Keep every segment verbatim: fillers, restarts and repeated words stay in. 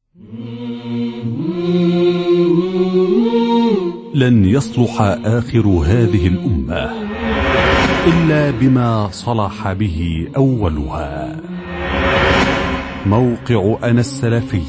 لن يصلح آخر هذه الأمة إلا بما صلح به أولها. موقع أنا السلفي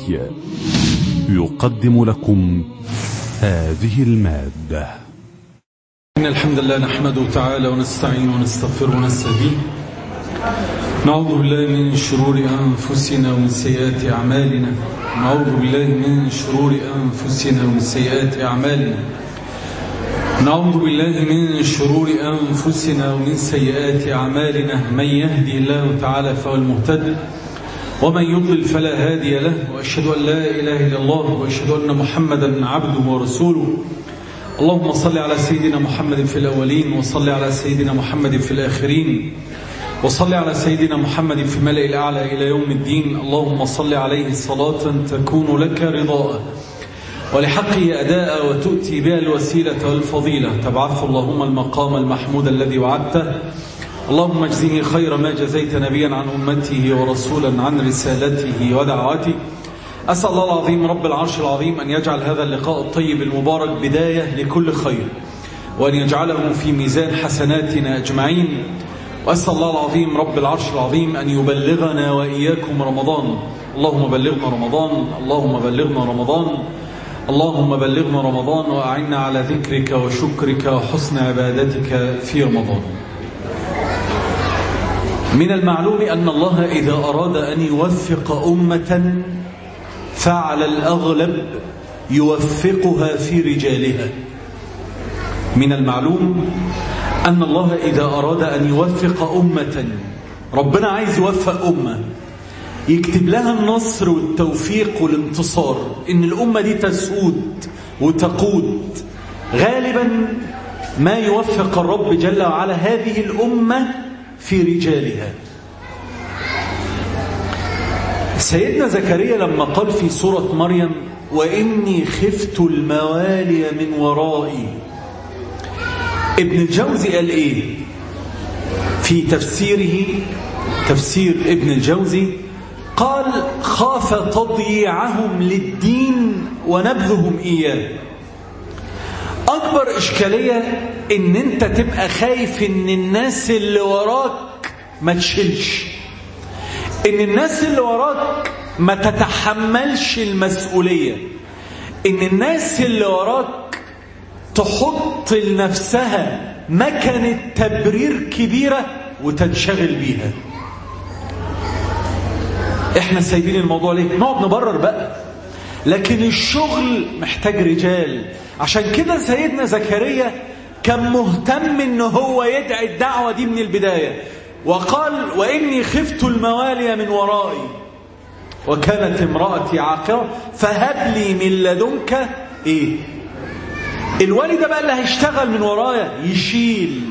يقدم لكم هذه المادة. إن الحمد لله نحمده تعالى ونستعين ونستغفر ونستهديه. نعوذ بالله من شرور أنفسنا ومن سيئات أعمالنا. نعوذ بالله من شرور أنفسنا ومن سيئات أعمالنا. نعوذ بالله من شرور أنفسنا ومن سيئات أعمالنا. من يهدي الله تعالى فهو المهتد ومن يضلل فلا هادي له. وأشهد أن لا إله إلا الله وأشهد أن محمدا عبده ورسوله. اللهم صل على سيدنا محمد في الأولين وصل على سيدنا محمد في الآخرين وصل على سيدنا محمد في الملأ الأعلى إلى يوم الدين. اللهم صل عليه صلاة تكون لك رضاء ولحقه أداء وتؤتي بها الوسيلة والفضيلة. تبعث اللهم المقام المحمود الذي وعدته. اللهم اجزه خير ما جزيت نبيا عن أمته ورسولا عن رسالته ودعوته. أسأل الله العظيم رب العرش العظيم أن يجعل هذا اللقاء الطيب المبارك بداية لكل خير وأن يجعله في ميزان حسناتنا أجمعين. وأسأل الله العظيم رب العرش العظيم أن يبلغنا وإياكم رمضان. اللهم بلغنا رمضان. اللهم بلغنا رمضان. اللهم بلغنا رمضان وأعنا على ذكرك وشكرك وحسن عبادتك في رمضان. من المعلوم أن الله إذا أراد أن يوفق أمة فعلى الأغلب يوفقها في رجالها. من المعلوم أن الله إذا أراد أن يوفق أمة، ربنا عايز يوفق أمة يكتب لها النصر والتوفيق والانتصار، إن الأمة دي تسود وتقود. غالبا ما يوفق الرب جل وعلا هذه الأمة في رجالها. سيدنا زكريا لما قال في سورة مريم وإني خفت الموالي من ورائي، ابن الجوزي قال إيه في تفسيره؟ تفسير ابن الجوزي قال خاف تضييعهم للدين ونبذهم إياه. أكبر إشكالية إن أنت تبقى خايف إن الناس اللي وراك ما تشيلش، إن الناس اللي وراك ما تتحملش المسؤولية، إن الناس اللي وراك تحط لنفسها مكنة تبرير كبيرة وتنشغل بيها. احنا سايبين الموضوع ليه؟ نقعد نبرر بقى، لكن الشغل محتاج رجال. عشان كده سيدنا زكريا كان مهتم ان هو يدعي الدعوة دي من البداية، وقال وإني خفت الموالي من ورائي وكانت امرأتي عاقرة فهب لي من لدنك ايه؟ الوالي ده بقى اللي هيشتغل من ورايا يشيل.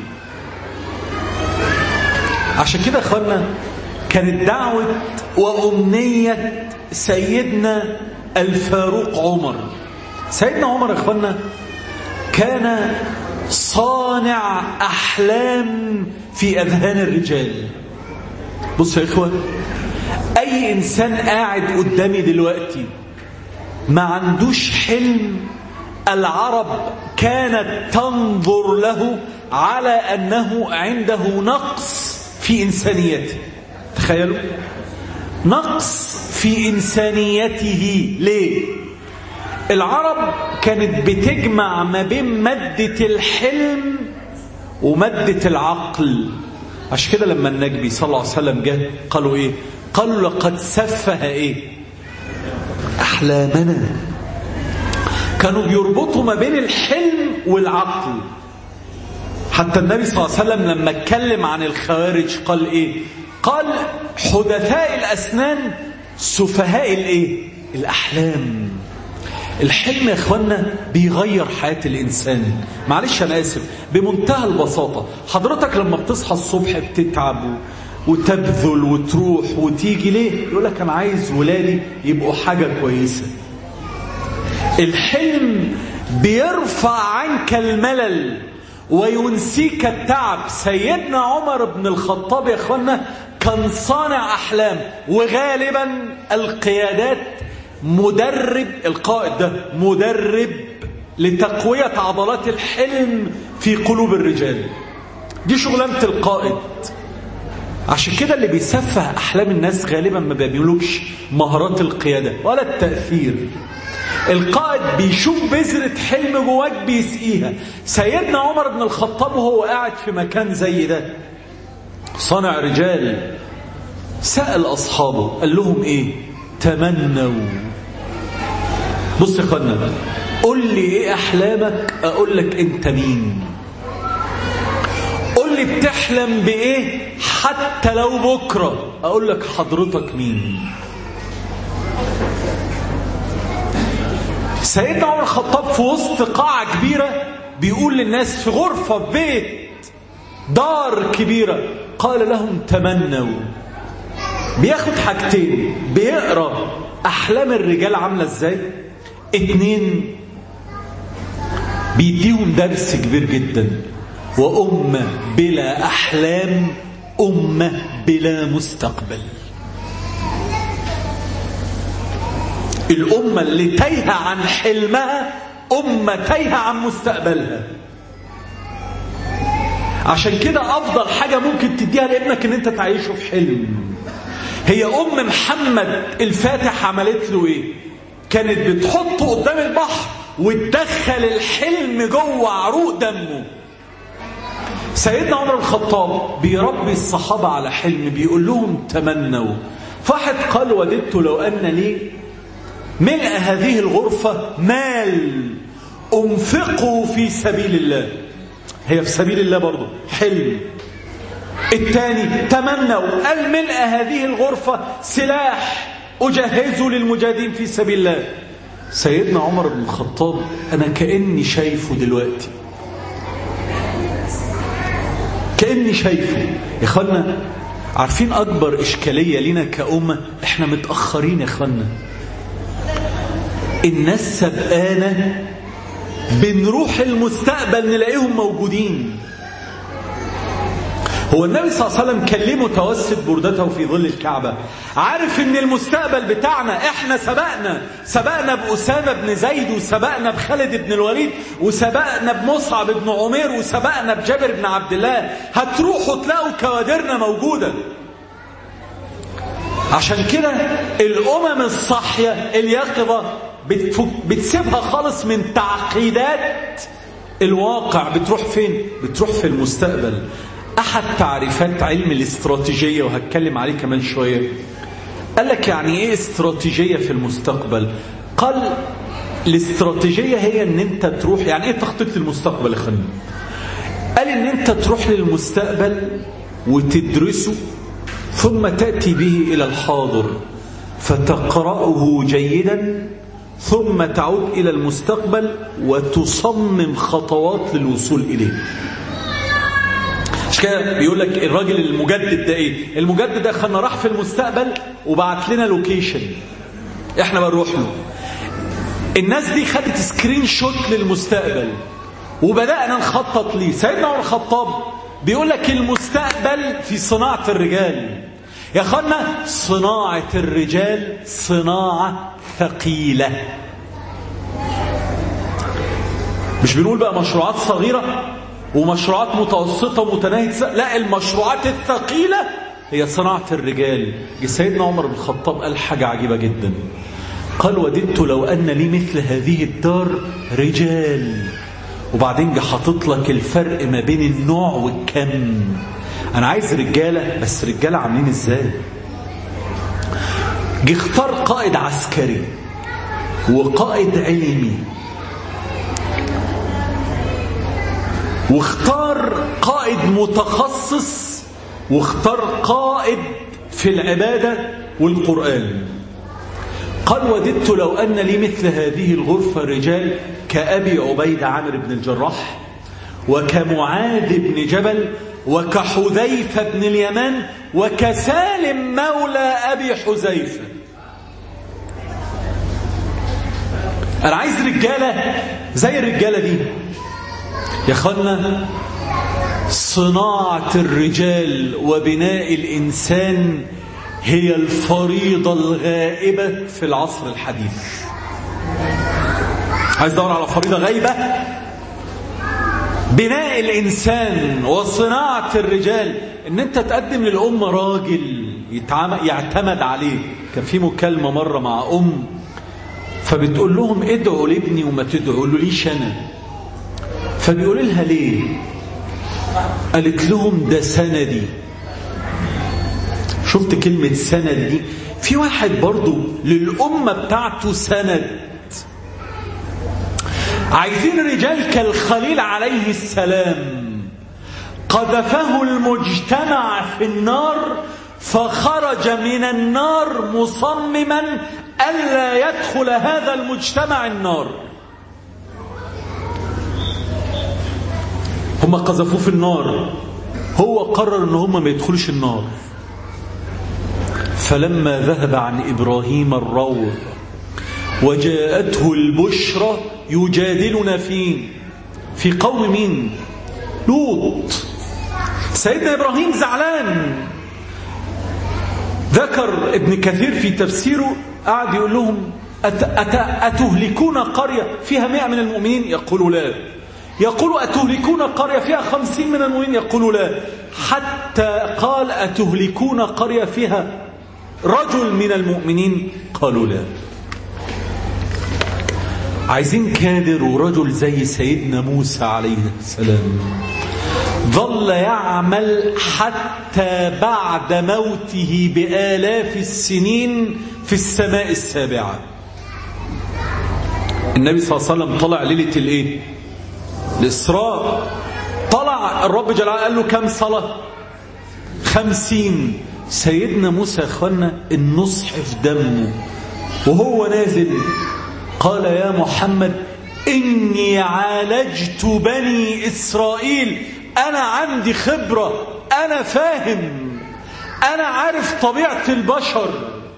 عشان كده اخوانا كانت دعوة وأمنية سيدنا الفاروق عمر. سيدنا عمر اخوانا كان صانع أحلام في أذهان الرجال. بص يا إخوة، أي إنسان قاعد قدامي دلوقتي ما عندوش حلم، العرب كانت تنظر له على أنه عنده نقص في إنسانيته. تخيلوا، نقص في إنسانيته. ليه؟ العرب كانت بتجمع ما بين مادة الحلم ومادة العقل. عشان كده لما النبي صلى الله عليه وسلم جاء قالوا ايه؟ قالوا لقد سفه ايه؟ احلامنا. كانوا بيربطوا ما بين الحلم والعقل. حتى النبي صلى الله عليه وسلم لما اتكلم عن الخوارج قال ايه؟ قال حدثاء الاسنان سفهاء الايه؟ الاحلام. الحلم يا اخوانا بيغير حياة الانسان. معلش انا اسف، بمنتهى البساطة، حضرتك لما بتصحى الصبح بتتعب وتبذل وتروح وتيجي ليه؟ يقول لك انا عايز ولادي يبقوا حاجة كويسة. الحلم بيرفع عنك الملل وينسيك التعب. سيدنا عمر بن الخطاب يا اخوانا كان صانع احلام، وغالبا القيادات مدرب، القائد ده مدرب لتقوية عضلات الحلم في قلوب الرجال. دي شغلانة القائد. عشان كده اللي بيسفه أحلام الناس غالبا ما بيملكش مهارات القيادة ولا التأثير. القائد بيشوف بذرة حلم جواك بيسقيها. سيدنا عمر بن الخطاب وهو قاعد في مكان زي ده صنع رجال، سأل أصحابه قال لهم إيه؟ تمنوا. بص يا اخوانا، قل لي إيه أحلامك أقول لك أنت مين. قل لي بتحلم بإيه حتى لو بكرة أقول لك حضرتك مين. سيدنا عمر الخطاب في وسط قاعة كبيرة بيقول للناس في غرفة في بيت دار كبيرة، قال لهم تمنوا. بياخد حاجتين، بيقرأ أحلام الرجال عاملة ازاي، اتنين بيديهم درس كبير جدا. وأمة بلا أحلام أمة بلا مستقبل. الأمة اللي تايهة عن حلمها أمة تايهة عن مستقبلها. عشان كده أفضل حاجة ممكن تديها لابنك إن أنت تعيشه في حلم. هي أم محمد الفاتح عملت له إيه؟ كانت بتحطه قدام البحر وتدخل الحلم جوه عروق دمه. سيدنا عمر الخطاب بيربي الصحابة على حلم، بيقول لهم تمنوا. فواحد قال وددت لو أن لي ملء هذه الغرفة مال أنفقه في سبيل الله. هي في سبيل الله برضو حلم. الثاني تمنوا قال ملء هذه الغرفة سلاح أجهزه للمجاهدين في سبيل الله. سيدنا عمر بن الخطاب أنا كأني شايفه دلوقتي، كأني شايفه. يا اخوانا عارفين أكبر إشكالية لنا كأمة؟ إحنا متأخرين يا اخوانا. الناس سبقانا، بنروح المستقبل نلاقيهم موجودين. هو النبي صلى الله عليه وسلم كان ليه متوسد بردته في ظل الكعبة؟ عارف ان المستقبل بتاعنا احنا سبقنا سبقنا بأسامة بن زيد، وسبقنا بخالد بن الوليد، وسبقنا بمصعب بن عمير، وسبقنا بجابر بن عبد الله. هتروحوا تلاقوا كوادرنا موجودة. عشان كده الأمم الصاحية اليقظة بتسيبها خالص من تعقيدات الواقع، بتروح فين؟ بتروح في المستقبل. أحد تعريفات علم الاستراتيجية وهتكلم عليه كمان شوية، قال لك يعني إيه استراتيجية في المستقبل؟ قال الاستراتيجية هي أن أنت تروح، يعني إيه تخطيط المستقبل يا خليل؟ قال أن أنت تروح للمستقبل وتدرسه ثم تأتي به إلى الحاضر فتقرأه جيدا، ثم تعود إلى المستقبل وتصمم خطوات للوصول إليه. مش كده بيقول لك الراجل المجدد ده ايه؟ المجدد ده خلنا راح في المستقبل وبعت لنا لوكيشن احنا بنروح له. الناس دي خدت سكرين شوت للمستقبل وبدأنا نخطط ليه. سيدنا عمر الخطاب بيقول لك المستقبل في صناعة الرجال. يا اخوانا صناعة الرجال صناعة ثقيلة. مش بنقول بقى مشروعات صغيرة ومشروعات متوسطة ومتناهية، لا، المشروعات الثقيلة هي صناعة الرجال. سيدنا عمر بن الخطاب قال حاجة عجيبة جدا، قال وددت لو أن لي مثل هذه الدار رجال. وبعدين جه حاطط لك الفرق ما بين النوع والكم. أنا عايز رجالة، بس رجالة عاملين إزاي؟ جه اختار قائد عسكري وقائد علمي، واختار قائد متخصص، واختار قائد في العبادة والقرآن. قال وددت لو أن لي مثل هذه الغرفة رجال كأبي عبيدة عامر بن الجراح، وكمعاذ بن جبل، وكحذيفة بن اليمان، وكسالم مولى أبي حذيفة. أنا عايز رجالة زي الرجالة دي. يا أخوانا صناعة الرجال وبناء الإنسان هي الفريضة الغائبة في العصر الحديث. عايز دور على فريضة غايبة؟ بناء الإنسان وصناعة الرجال، إن أنت تقدم للأمة راجل يعتمد عليه. كان في مكالمة مرة مع أم فبتقول لهم ادعوا لابني وما تدعوا له ليش أنا. فبيقول لها ليه؟ قالت لهم ده سندي. شفت كلمة سند دي؟ في واحد برضو للأمة بتاعته سند. عايزين رجال كالخليل عليه السلام، قذفه المجتمع في النار فخرج من النار مصمما ألا يدخل هذا المجتمع النار. هم قذفوه في النار، هو قرر ان هم ما يدخلش النار. فلما ذهب عن إبراهيم الروع وجاءته البشرى يجادلنا فين؟ في قوم مين؟ لوط. سيدنا إبراهيم زعلان. ذكر ابن كثير في تفسيره قاعد يقول لهم أت أت أتهلكون قرية فيها مئة من المؤمنين؟ يقولوا لا. يقول أتهلكون قرية فيها خمسين من المؤمنين؟ يقولوا لا. حتى قال أتهلكون قرية فيها رجل من المؤمنين؟ قالوا لا. عايزين كادر ورجل زي سيدنا موسى عليه السلام، ظل يعمل حتى بعد موته بآلاف السنين في السماء السابعة. النبي صلى الله عليه وسلم طلع ليلة الايه؟ الإسراء. طلع الرب جل وعلا قال له كم صلاة؟ خمسين. سيدنا موسى اخوانا النصح في دمه وهو نازل قال يا محمد إني عالجت بني إسرائيل، أنا عندي خبرة، أنا فاهم، أنا عارف طبيعة البشر.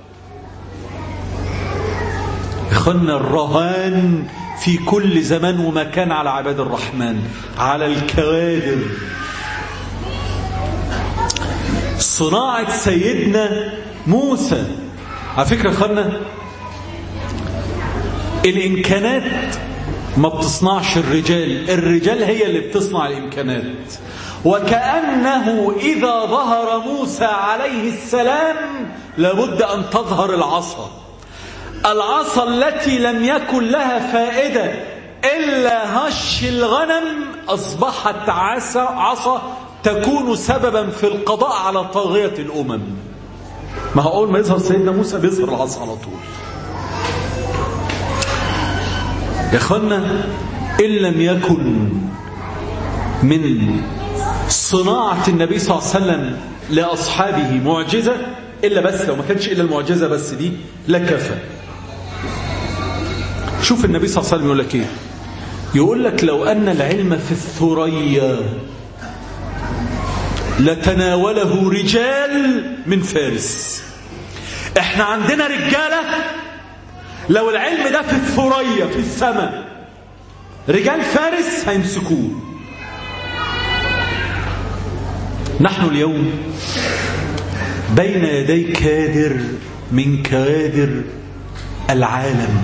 إخوانا الرهان في كل زمان ومكان على عباد الرحمن، على الكوادر. صناعة سيدنا موسى على فكرة إخوانا الإمكانات ما بتصنعش الرجال، الرجال هي اللي بتصنع الإمكانات. وكأنه إذا ظهر موسى عليه السلام لابد أن تظهر العصا، العصا التي لم يكن لها فائدة إلا هش الغنم أصبحت عصا, عصا تكون سببا في القضاء على طاغية الأمم. ما هو أول ما يظهر سيدنا موسى بيظهر العصا على طول. يا أخوانا إن لم يكن من صناعة النبي صلى الله عليه وسلم لأصحابه معجزة إلا بس، لو ما كانش إلا المعجزة بس دي لكفى. شوف النبي صلى الله عليه وسلم يقول لك إيه؟ يقول لك لو أن العلم في الثريا لتناوله رجال من فارس. احنا عندنا رجالة لو العلم ده في الثريا في السماء رجال فارس هيمسكوه. نحن اليوم بين يدي كادر من كوادر العالم.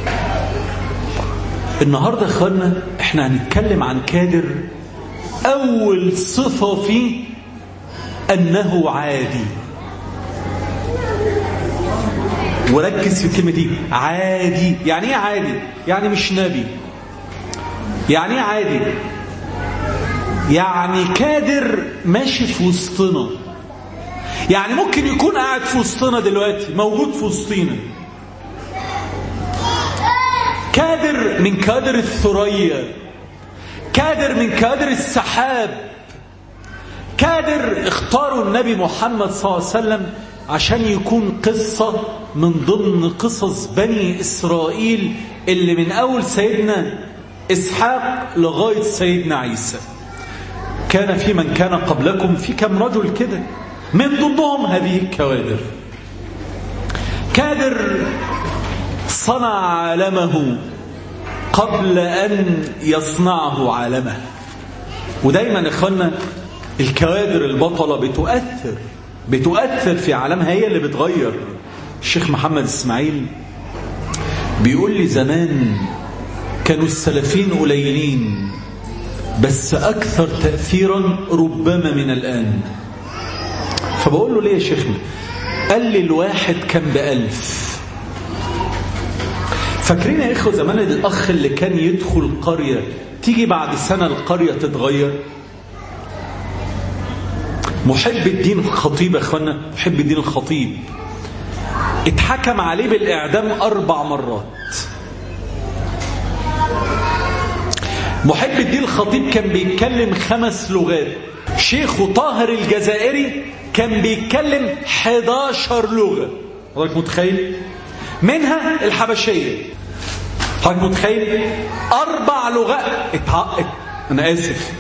النهاردة اخوانا احنا هنتكلم عن كادر اول صفة فيه انه عادي. وركز في الكلمة دي عادي. يعني ايه عادي؟ يعني مش نبي. يعني ايه عادي؟ يعني كادر ماشي في وسطنا. يعني ممكن يكون قاعد في وسطنا دلوقتي، موجود في وسطنا، كادر من كادر الثريا، كادر من كادر السحاب، كادر اختاروا النبي محمد صلى الله عليه وسلم عشان يكون قصة من ضمن قصص بني إسرائيل اللي من أول سيدنا إسحاق لغاية سيدنا عيسى. كان في من كان قبلكم في كم رجل كده، من ضمنهم هذه الكوادر. كادر صنع عالمه قبل أن يصنعه عالمه. ودايما إخوانا الكوادر البطلة بتؤثر بتؤثر في عالمها، هي اللي بتغير. الشيخ محمد إسماعيل بيقول لي زمان كانوا السلفيين قليلين بس أكثر تأثيرا ربما من الآن. فبقول له ليه يا شيخنا؟ قال لي الواحد كان بألف. فاكرين يا إخوة زمان الأخ اللي كان يدخل قرية تيجي بعد سنة القرية تتغير؟ محب الدين الخطيب يا أخوانا، محب الدين الخطيب اتحكم عليه بالإعدام أربع مرات. محب الدين الخطيب كان بيتكلم خمس لغات. شيخ طاهر الجزائري كان بيتكلم حداشر لغة. حضرتك متخيل؟ منها الحبشية. حضرتك متخيل؟ أربع لغات اتع... أنا آسف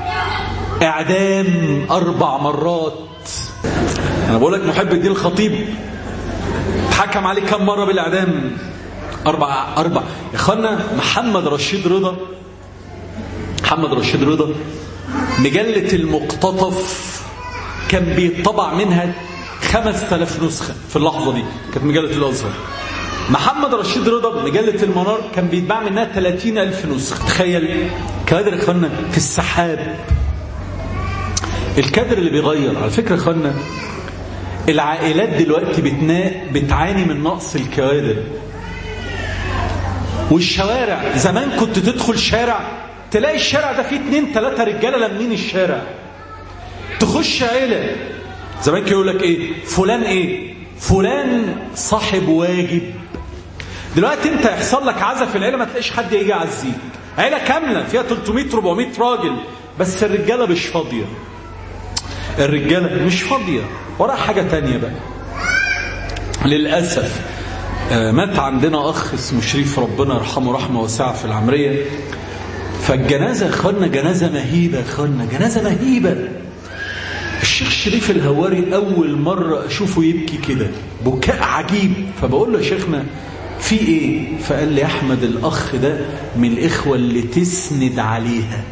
إعدام أربع مرات. أنا بقول لك محب الدين الخطيب اتحكم عليه كم مرة بالإعدام؟ أربع أربع يا أخوانا. محمد رشيد رضا محمد رشيد رضا مجلة المقتطف كان بيطبع منها خمس تلاف نسخة في اللحظة دي، كانت مجلة الأزهر. محمد رشيد رضا مجلة المنار كان بيتباع منها ثلاثين ألف نسخة. تخيل كادر يا أخوانا في السحاب. الكادر اللي بيغير. على فكرة يا أخوانا العائلات دلوقتي بتعاني من نقص الكوادر. والشوارع زمان كنت تدخل شارع تلاقي الشارع ده فيه اتنين تلاتة رجالة لمين الشارع. تخش عيلة زمان كان يقول لك ايه فلان ايه فلان صاحب واجب. دلوقتي انت يحصل لك عزا في العيلة ما تلاقيش حد يجي يعزيك. عيلة كاملة فيها تلتمية أربعمية راجل بس الرجالة مش فاضية. الرجالة مش فاضية وراء حاجة تانية بقى. للأسف مات عندنا أخ اسمه شريف ربنا يرحمه رحمة واسعة في العمرية. فالجنازة اخوانا جنازة مهيبة اخوانا جنازة مهيبة. الشيخ شريف الهواري أول مرة أشوفه يبكي كده بكاء عجيب. فبقول له يا شيخنا في إيه؟ فقال لي أحمد الأخ ده من الإخوة اللي تسند عليها.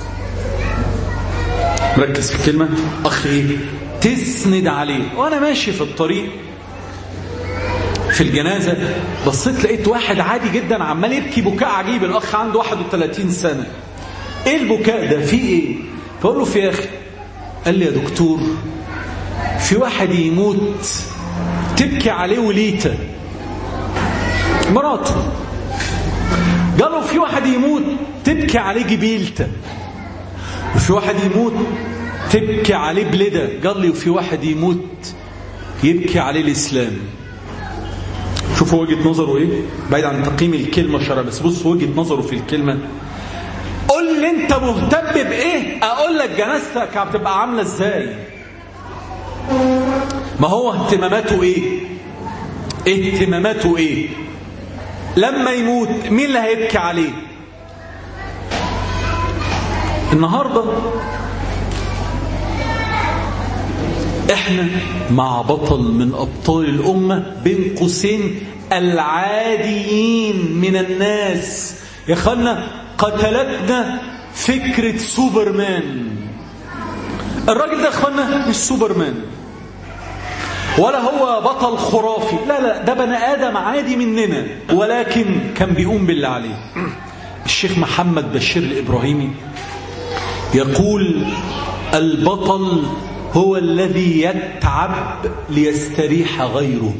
مركز في الكلمة أخ إيه؟ تسند عليه. وأنا ماشي في الطريق في الجنازة بصيت لقيت واحد عادي جدا عمال يبكي بكاء عجيب. الأخ عنده واحد وثلاثين سنة. إيه البكاء ده؟ في إيه؟ فقول له في يا أخي. قال لي يا دكتور في واحد يموت تبكي عليه وليته مراته. قال له في واحد يموت تبكي عليه جبيلته. وفي واحد يموت تبكي عليه بلده. قال لي وفي واحد يموت يبكي عليه الإسلام. شوفوا وجهة نظره ايه بعيد عن تقييم الكلمة شرع، بس بص وجهة نظره في الكلمة. قول لي انت مهتم بايه اقول لك جنازتك هتبقى عاملة ازاي. ما هو اهتماماته ايه اهتماماته ايه لما يموت مين اللي هيبكي عليه. النهاردة احنا مع بطل من ابطال الامة بين قوسين العاديين من الناس. يا اخوانا قتلتنا فكرة سوبرمان. الراجل ده يا اخوانا مش سوبرمان ولا هو بطل خرافي، لا لا ده بني ادم عادي مننا ولكن كان بيقوم بالله عليه. الشيخ محمد بشير الابراهيمي يقول البطل هو الذي يتعب ليستريح غيره.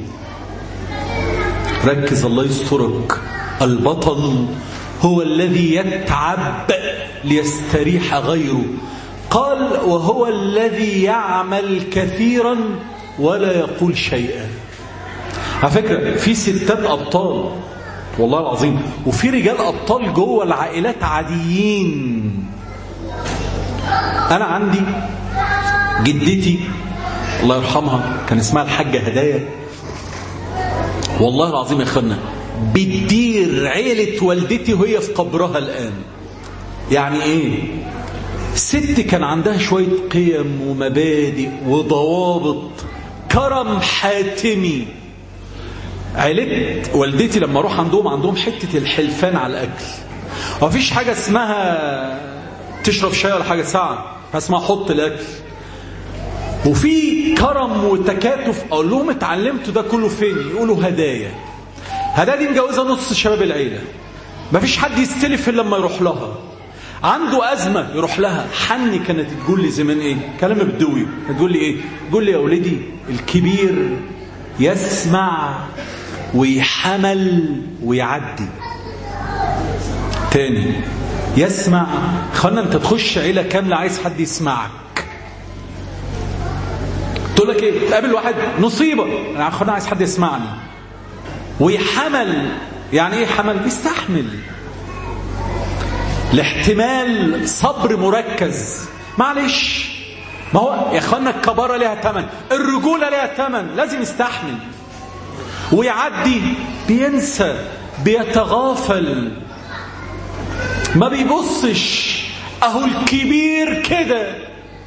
ركز الله يسترك. البطل هو الذي يتعب ليستريح غيره. قال وهو الذي يعمل كثيرا ولا يقول شيئا. على فكرة في ستات أبطال والله العظيم وفي رجال أبطال جوه العائلات عاديين. أنا عندي جدتي الله يرحمها كان اسمها الحاجة هدايا. والله العظيم يا اخوانا بتدير عيلة والدتي وهي في قبرها الآن. يعني ايه؟ ست كان عندها شوية قيم ومبادئ وضوابط كرم حاتمي. عيلة والدتي لما اروح عندهم عندهم حتة الحلفان على الأكل. ومفيش حاجة اسمها تشرب شاي ولا حاجة ساعة اسمها حط الأكل. وفي في كرم وتكاتف. اقول لهم اتعلمتوا ده كله فين؟ يقولوا هدايا. هدايا دي مجوزه نص شباب العيله، مفيش حد يستلف الا لما يروح لها. عنده ازمه يروح لها. حني كانت تقول لي زمان ايه كلام بدوي، تقول لي ايه؟ تقول لي يا ولدي الكبير يسمع ويحمل ويعدي. تاني، يسمع. خلنا انت تخش عيله كامله عايز حد يسمعك، تقول لك ايه؟ تقابل واحد نصيبه، انا خلنا عايز حد يسمعني. ويحمل، يعني ايه حمل؟ بيستحمل. الاحتمال صبر مركز. معلش، ما هو يا اخوانا الكبارة ليها ثمن، الرجولة ليها ثمن، لازم يستحمل ويعدي. بينسى، بيتغافل، ما بيبصش. اهو الكبير كده،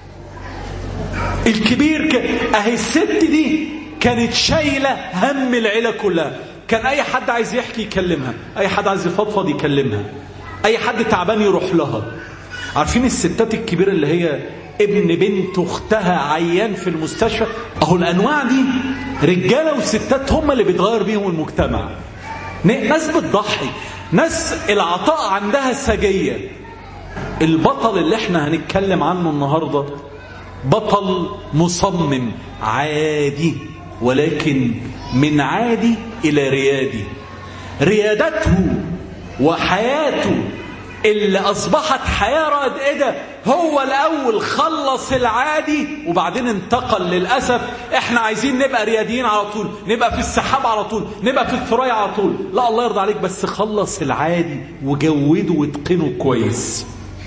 الكبير كده. اهي الست دي كانت شايلة هم العيلة كلها. كان اي حد عايز يحكي يكلمها، اي حد عايز يفضفض يكلمها، اي حد تعبان يروح لها. عارفين الستات الكبيرة اللي هي ابن بنت اختها عيان في المستشفى؟ اهو الانواع دي رجاله وستات هم اللي بيتغير بيهم المجتمع. ناس بتضحي، ناس العطاء عندها سجيه. البطل اللي احنا هنتكلم عنه النهارده بطل مصمم عادي، ولكن من عادي الى ريادي. ريادته وحياته اللي أصبحت حياة رائدة، هو الأول خلص العادي وبعدين انتقل. للأسف احنا عايزين نبقى رياديين على طول، نبقى في السحاب على طول، نبقى في الثريا على طول. لا، الله يرضى عليك، بس خلص العادي وجوده واتقنه كويس.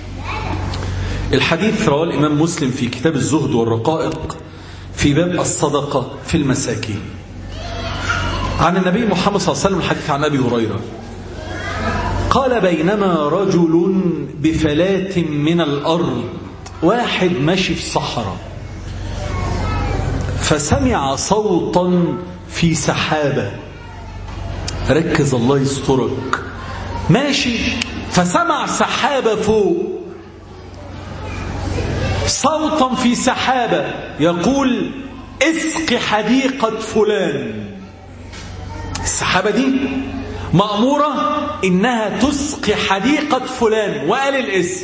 الحديث رواه الإمام مسلم في كتاب الزهد والرقائق في باب الصدقة في المساكين عن النبي محمد صلى الله عليه وسلم. الحديث عن أبي هريرة قال: بينما رجل بفلاة من الأرض، واحد ماشي في صحراء، فسمع صوتا في سحابة. ركز الله يسترك. ماشي فسمع سحابة فوق، صوتا في سحابة يقول: اسق حديقة فلان. السحابة دي مأمورة إنها تسقي حديقة فلان، وقال الاسم.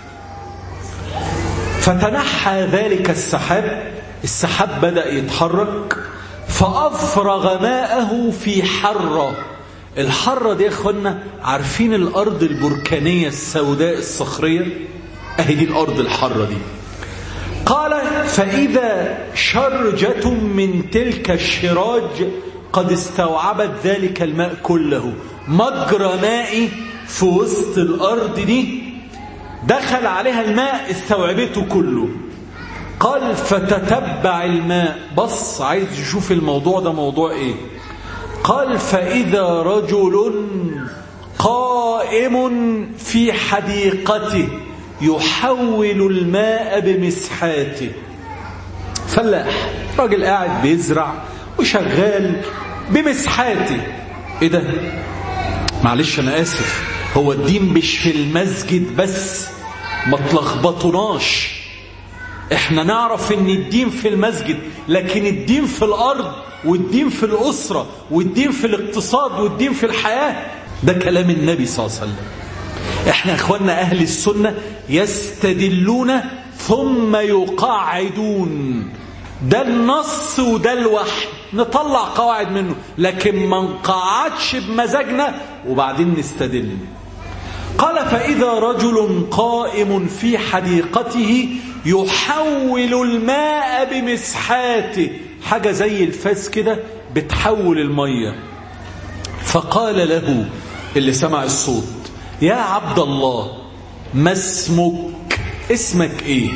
فتنحى ذلك السحاب، السحاب بدأ يتحرك، فأفرغ ماءه في حرة. الحرة دي يا أخوانا عارفين الأرض البركانية السوداء الصخرية؟ أهي دي الأرض الحرة دي. قال: فإذا شرجة من تلك الشراج قد استوعبت ذلك الماء كله. مجرى مائي في وسط الأرض دي دخل عليها الماء استوعبته كله. قال: فتتبع الماء، بص عايز يشوف الموضوع ده موضوع ايه. قال: فإذا رجل قائم في حديقته يحول الماء بمسحاته. فلاح، راجل قاعد بيزرع وشغال بمسحاته. ايه ده؟ معلش انا اسف، هو الدين مش في المسجد بس، ما تلخبطوناش. احنا نعرف ان الدين في المسجد، لكن الدين في الارض، والدين في الاسره، والدين في الاقتصاد، والدين في الحياه. ده كلام النبي صلى الله عليه وسلم. احنا يا اخواننا اهل السنه يستدلون ثم يقاعدون. ده النص وده الوحي، نطلع قواعد منه، لكن ما نقعدش بمزاجنا وبعدين نستدل. قال: فإذا رجل قائم في حديقته يحول الماء بمسحاته، حاجة زي الفاس كده بتحول المية. فقال له اللي سمع الصوت: يا عبد الله، ما اسمك؟ اسمك ايه؟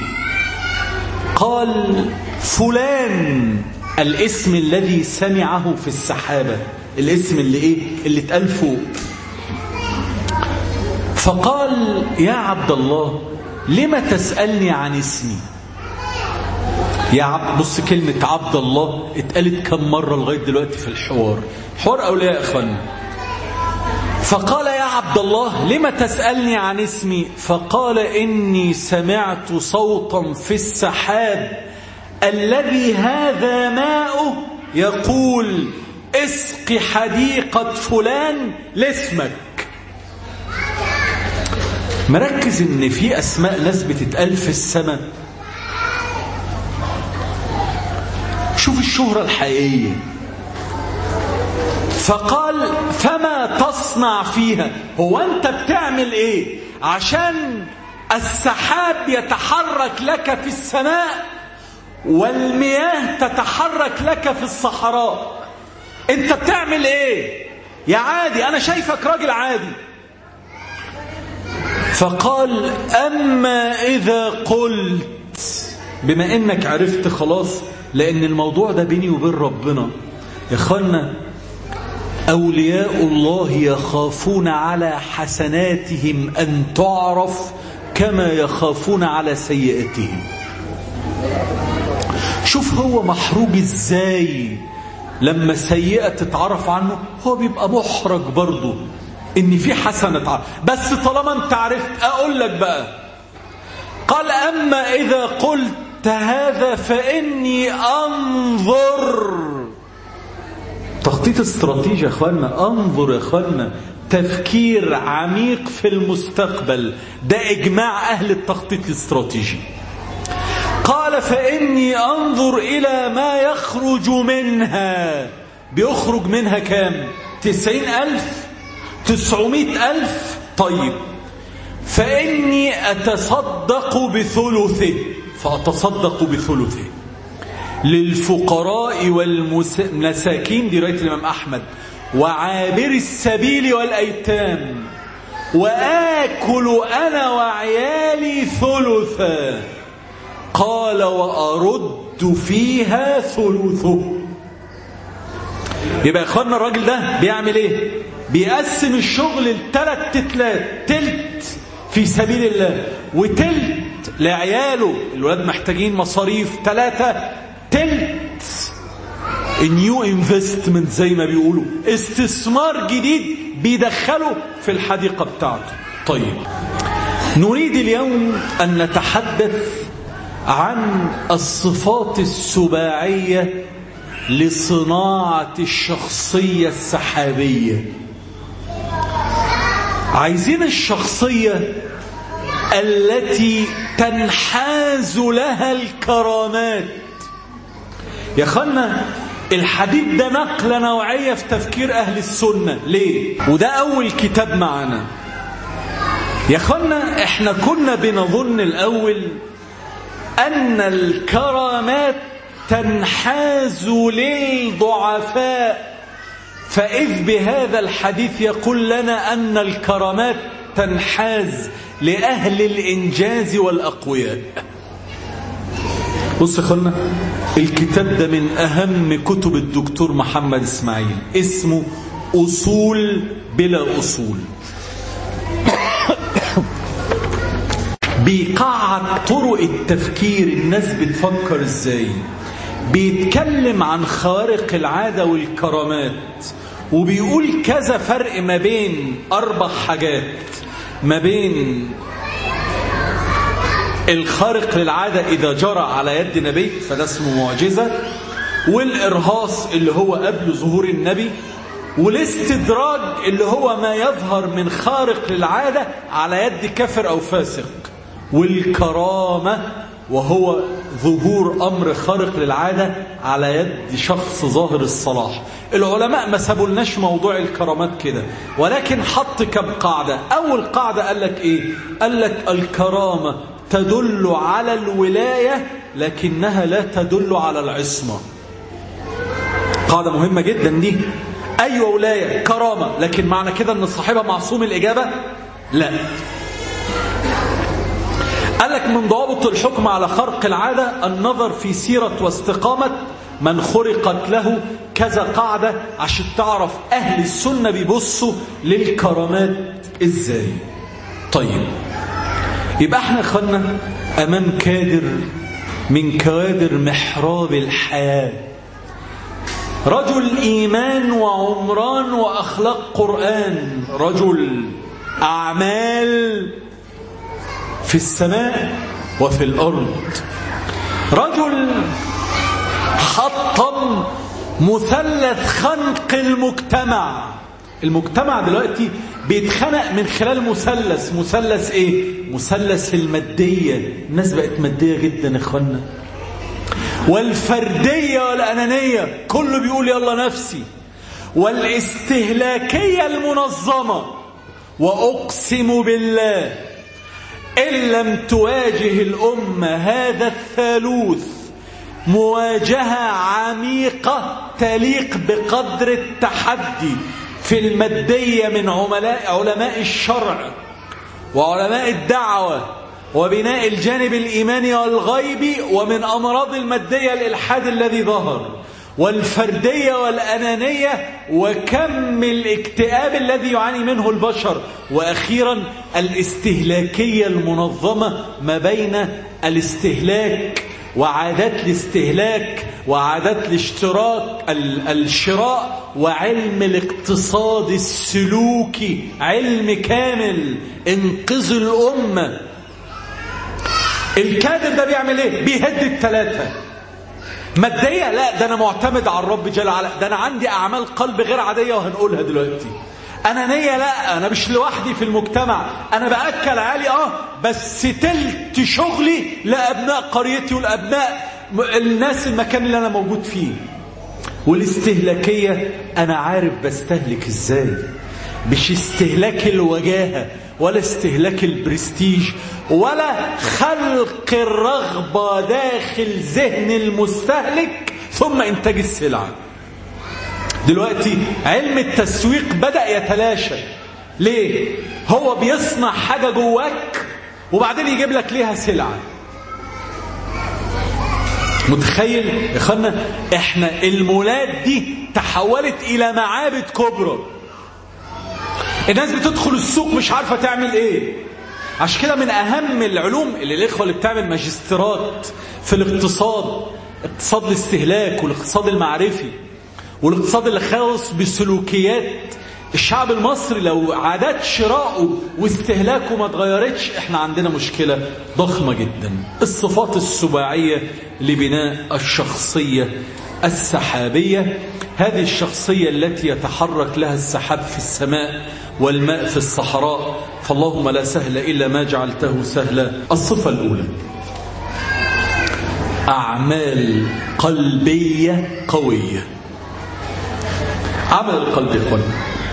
قال: فلان. الاسم الذي سمعه في السحابة، الاسم اللي ايه؟ اللي اتقال فوق. فقال: يا عبد الله، لما تسألني عن اسمي؟ يا عبد، بص كلمة عبد الله اتقالت كم مرة لغاية دلوقتي في الحوار، حوار أولياء أخوانا. فقال: يا عبد الله، لما تسألني عن اسمي؟ فقال: إني سمعت صوتا في السحاب الذي هذا ماؤه يقول اسقي حديقة فلان لاسمك. مركز ان في اسماء ناس بتتقال في السماء. شوف الشهرة الحقيقية. فقال فما تصنع فيها؟ هو انت بتعمل ايه عشان السحاب يتحرك لك في السماء والمياه تتحرك لك في الصحراء؟ انت بتعمل ايه يا عادي؟ انا شايفك راجل عادي. فقال اما اذا قلت، بما انك عرفت خلاص، لان الموضوع ده بيني وبين ربنا. يا اخوانا اولياء الله يخافون على حسناتهم ان تعرف كما يخافون على سيئاتهم. شوف هو محروج ازاي لما سيئة تتعرف عنه، هو بيبقى محرج برضه ان في حسنة تعرف. بس طالما انت عرفت اقول لك بقى. قال اما اذا قلت هذا فاني انظر. تخطيط استراتيجي يا اخوانا، انظر يا اخوانا، تفكير عميق في المستقبل، ده اجماع اهل التخطيط الاستراتيجي. قال فاني انظر الى ما يخرج منها. بيخرج منها كام؟ تسعين الف؟ تسعمائة الف؟ طيب فاني اتصدق بثلثه. فاتصدق بثلثه للفقراء والمساكين، دي رواية الإمام أحمد، وعابر السبيل والأيتام، وآكل أنا وعيالي ثلثا. قال وأرد فيها ثلثه. يبقى يا أخوانا الراجل ده بيعمل إيه؟ بيقسم الشغل لثلاث تلات، تلت في سبيل الله، وتلت لعياله، الولاد محتاجين مصاريف، ثلاثة تلت نيو انفستمنت زي ما بيقولوا، استثمار جديد بيدخله في الحديقة بتاعته. طيب نريد اليوم أن نتحدث عن الصفات السباعية لصناعة الشخصية السحابية. عايزين الشخصية التي تنحاز لها الكرامات. يا اخوانا الحديث ده نقلة نوعية في تفكير أهل السنة. ليه؟ وده أول كتاب معنا. يا اخوانا احنا كنا بنظن الأول أن الكرامات تنحاز للضعفاء، فإذ بهذا الحديث يقول لنا أن الكرامات تنحاز لأهل الإنجاز والأقوياء. بص يا اخوانا الكتاب ده من أهم كتب الدكتور محمد إسماعيل، اسمه أصول بلا أصول. بيقعد طرق التفكير، الناس بتفكر ازاي. بيتكلم عن خوارق العادة والكرامات، وبيقول كذا فرق ما بين أربع حاجات، ما بين الخارق للعادة إذا جرى على يد نبي فده اسمه معجزة، والإرهاص اللي هو قبل ظهور النبي، والاستدراج اللي هو ما يظهر من خارق للعادة على يد كافر أو فاسق، والكرامة وهو ظهور أمر خارق للعادة على يد شخص ظاهر الصلاح. العلماء ما سابولناش موضوع الكرامات كده، ولكن حط كم قاعدة. أول قاعدة قال لك إيه؟ قال لك الكرامة تدل على الولاية لكنها لا تدل على العصمة. قاعدة مهمة جدا دي. أيوة ولاية كرامة، لكن معنى كده أن صاحبها معصوم الإجابة؟ لا. قال لك من ضوابط الحكم على خرق العادة النظر في سيرة واستقامة من خرقت له كذا قاعدة، عشان تعرف أهل السنة بيبصوا للكرامات إزاي. طيب يبقى احنا خلنا أمام كادر من كوادر محراب الحياة، رجل إيمان وعمران وأخلاق قرآن، رجل أعمال في السماء وفي الأرض. رجل حطم مثلث خنق المجتمع. المجتمع دلوقتي بيتخنق من خلال مثلث. مثلث ايه؟ مثلث المادية. الناس بقت مادية جدا اخوانا، والفردية والأنانية، كله بيقول يلا نفسي، والاستهلاكية المنظمة. وأقسم بالله إن لم تواجه الأمة هذا الثالوث مواجهة عميقة تليق بقدر التحدي في المادية من عملاء علماء الشرع وعلماء الدعوة وبناء الجانب الإيماني والغيبي، ومن أمراض المادية الإلحاد الذي ظهر، والفردية والأنانية، وكم الاكتئاب الذي يعاني منه البشر، وأخيرا الاستهلاكية المنظمة ما بين الاستهلاك وعادات الاستهلاك وعادات الاشتراك الشراء وعلم الاقتصاد السلوكي، علم كامل. انقذ الأمة. الكادر ده بيعمل ايه؟ بيهد الثلاثة. مادية؟ لا، ده انا معتمد على الرب جل وعلا، ده انا عندي اعمال قلب غير عادية وهنقولها دلوقتي. أنانية؟ لا، انا مش لوحدي في المجتمع، انا باكل عالي اه بس تلت شغلي لابناء قريتي ولابناء الناس المكان اللي انا موجود فيه. والاستهلاكية انا عارف بستهلك ازاي، مش استهلاك الوجاهة ولا استهلاك البرستيج ولا خلق الرغبة داخل ذهن المستهلك ثم إنتاج السلعة. دلوقتي علم التسويق بدأ يتلاشى. ليه؟ هو بيصنع حاجة جواك وبعدين يجيب لك ليها سلعة. متخيل يا اخوانا؟ احنا المولات دي تحولت إلى معابد كبرى. الناس بتدخل السوق مش عارفة تعمل ايه. عشان كده من اهم العلوم اللي الاخوة اللي بتعمل ماجستيرات في الاقتصاد، اقتصاد الاستهلاك والاقتصاد المعرفي والاقتصاد اللي خاص بسلوكيات الشعب المصري، لو عادات شراءه واستهلاكه ما اتغيرتش احنا عندنا مشكلة ضخمة جدا. الصفات السباعية لبناء الشخصية السحابية، هذه الشخصية التي يتحرك لها السحاب في السماء والماء في الصحراء، فاللهم لا سهل إلا ما جعلته سهلا. الصفة الأولى أعمال قلبية قوية. عمل القلب يا أخوانا،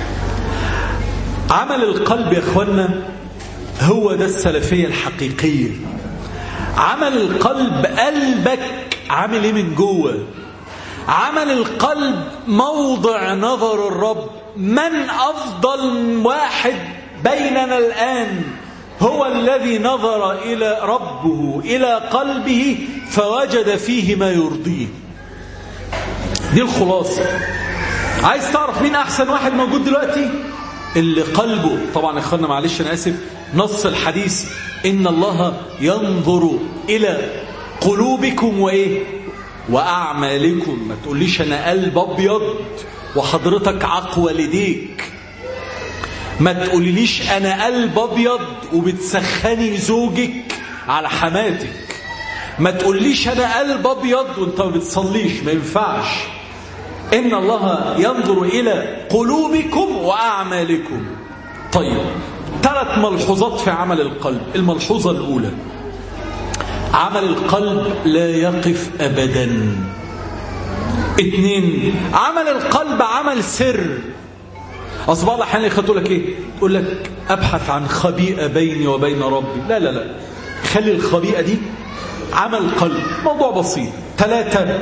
عمل القلب يا أخوانا هو ده السلفية الحقيقية. عمل القلب، قلبك عامل ايه من جوه. عمل القلب موضع نظر الرب. من أفضل واحد بيننا الآن هو الذي نظر إلى ربه إلى قلبه فوجد فيه ما يرضيه. دي الخلاصة. عايز تعرف مين أحسن واحد موجود دلوقتي؟ اللي قلبه، طبعا يا اخوانا معلش أنا آسف، نص الحديث إن الله ينظر إلى قلوبكم وإيه وأعمالكم. ما تقوليش أنا قلب أبيض وحضرتك عق والديك. ما تقوليليش أنا قلب أبيض وبتسخني زوجك على حماتك. ما تقوليش أنا قلب أبيض وانت ما بتصليش، ما ينفعش. إن الله ينظر إلى قلوبكم وأعمالكم. طيب، ثلاث ملحوظات في عمل القلب. الملحوظة الأولى، عمل القلب لا يقف أبدا. اثنين، عمل القلب عمل سر. أصبح الله أحيانا يقول لك إيه؟ تقول لك أبحث عن خبيئة بيني وبين ربي. لا لا لا، خلي الخبيئة دي عمل قلب، موضوع بسيط. ثلاثة،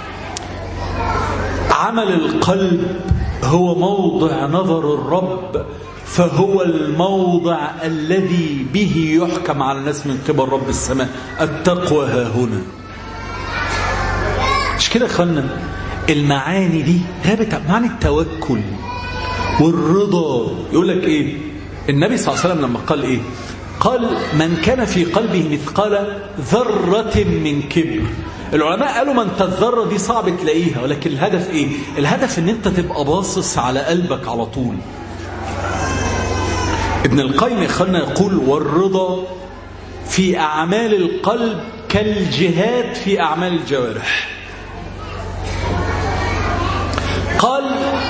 عمل القلب هو موضع نظر الرب، فهو الموضع الذي به يحكم على الناس من قبل رب السماء. التقوى ها هنا. مش كده خلنا المعاني دي غابت، معاني التوكل والرضا. يقول لك ايه النبي صلى الله عليه وسلم لما قال ايه؟ قال من كان في قلبه مثقال ذرة من كبر. العلماء قالوا ما انت الذرة دي صعب تلاقيها، ولكن الهدف ايه؟ الهدف ان انت تبقى باصص على قلبك على طول. ابن القيم خلنا يقول والرضا في أعمال القلب كالجهاد في أعمال الجوارح. قال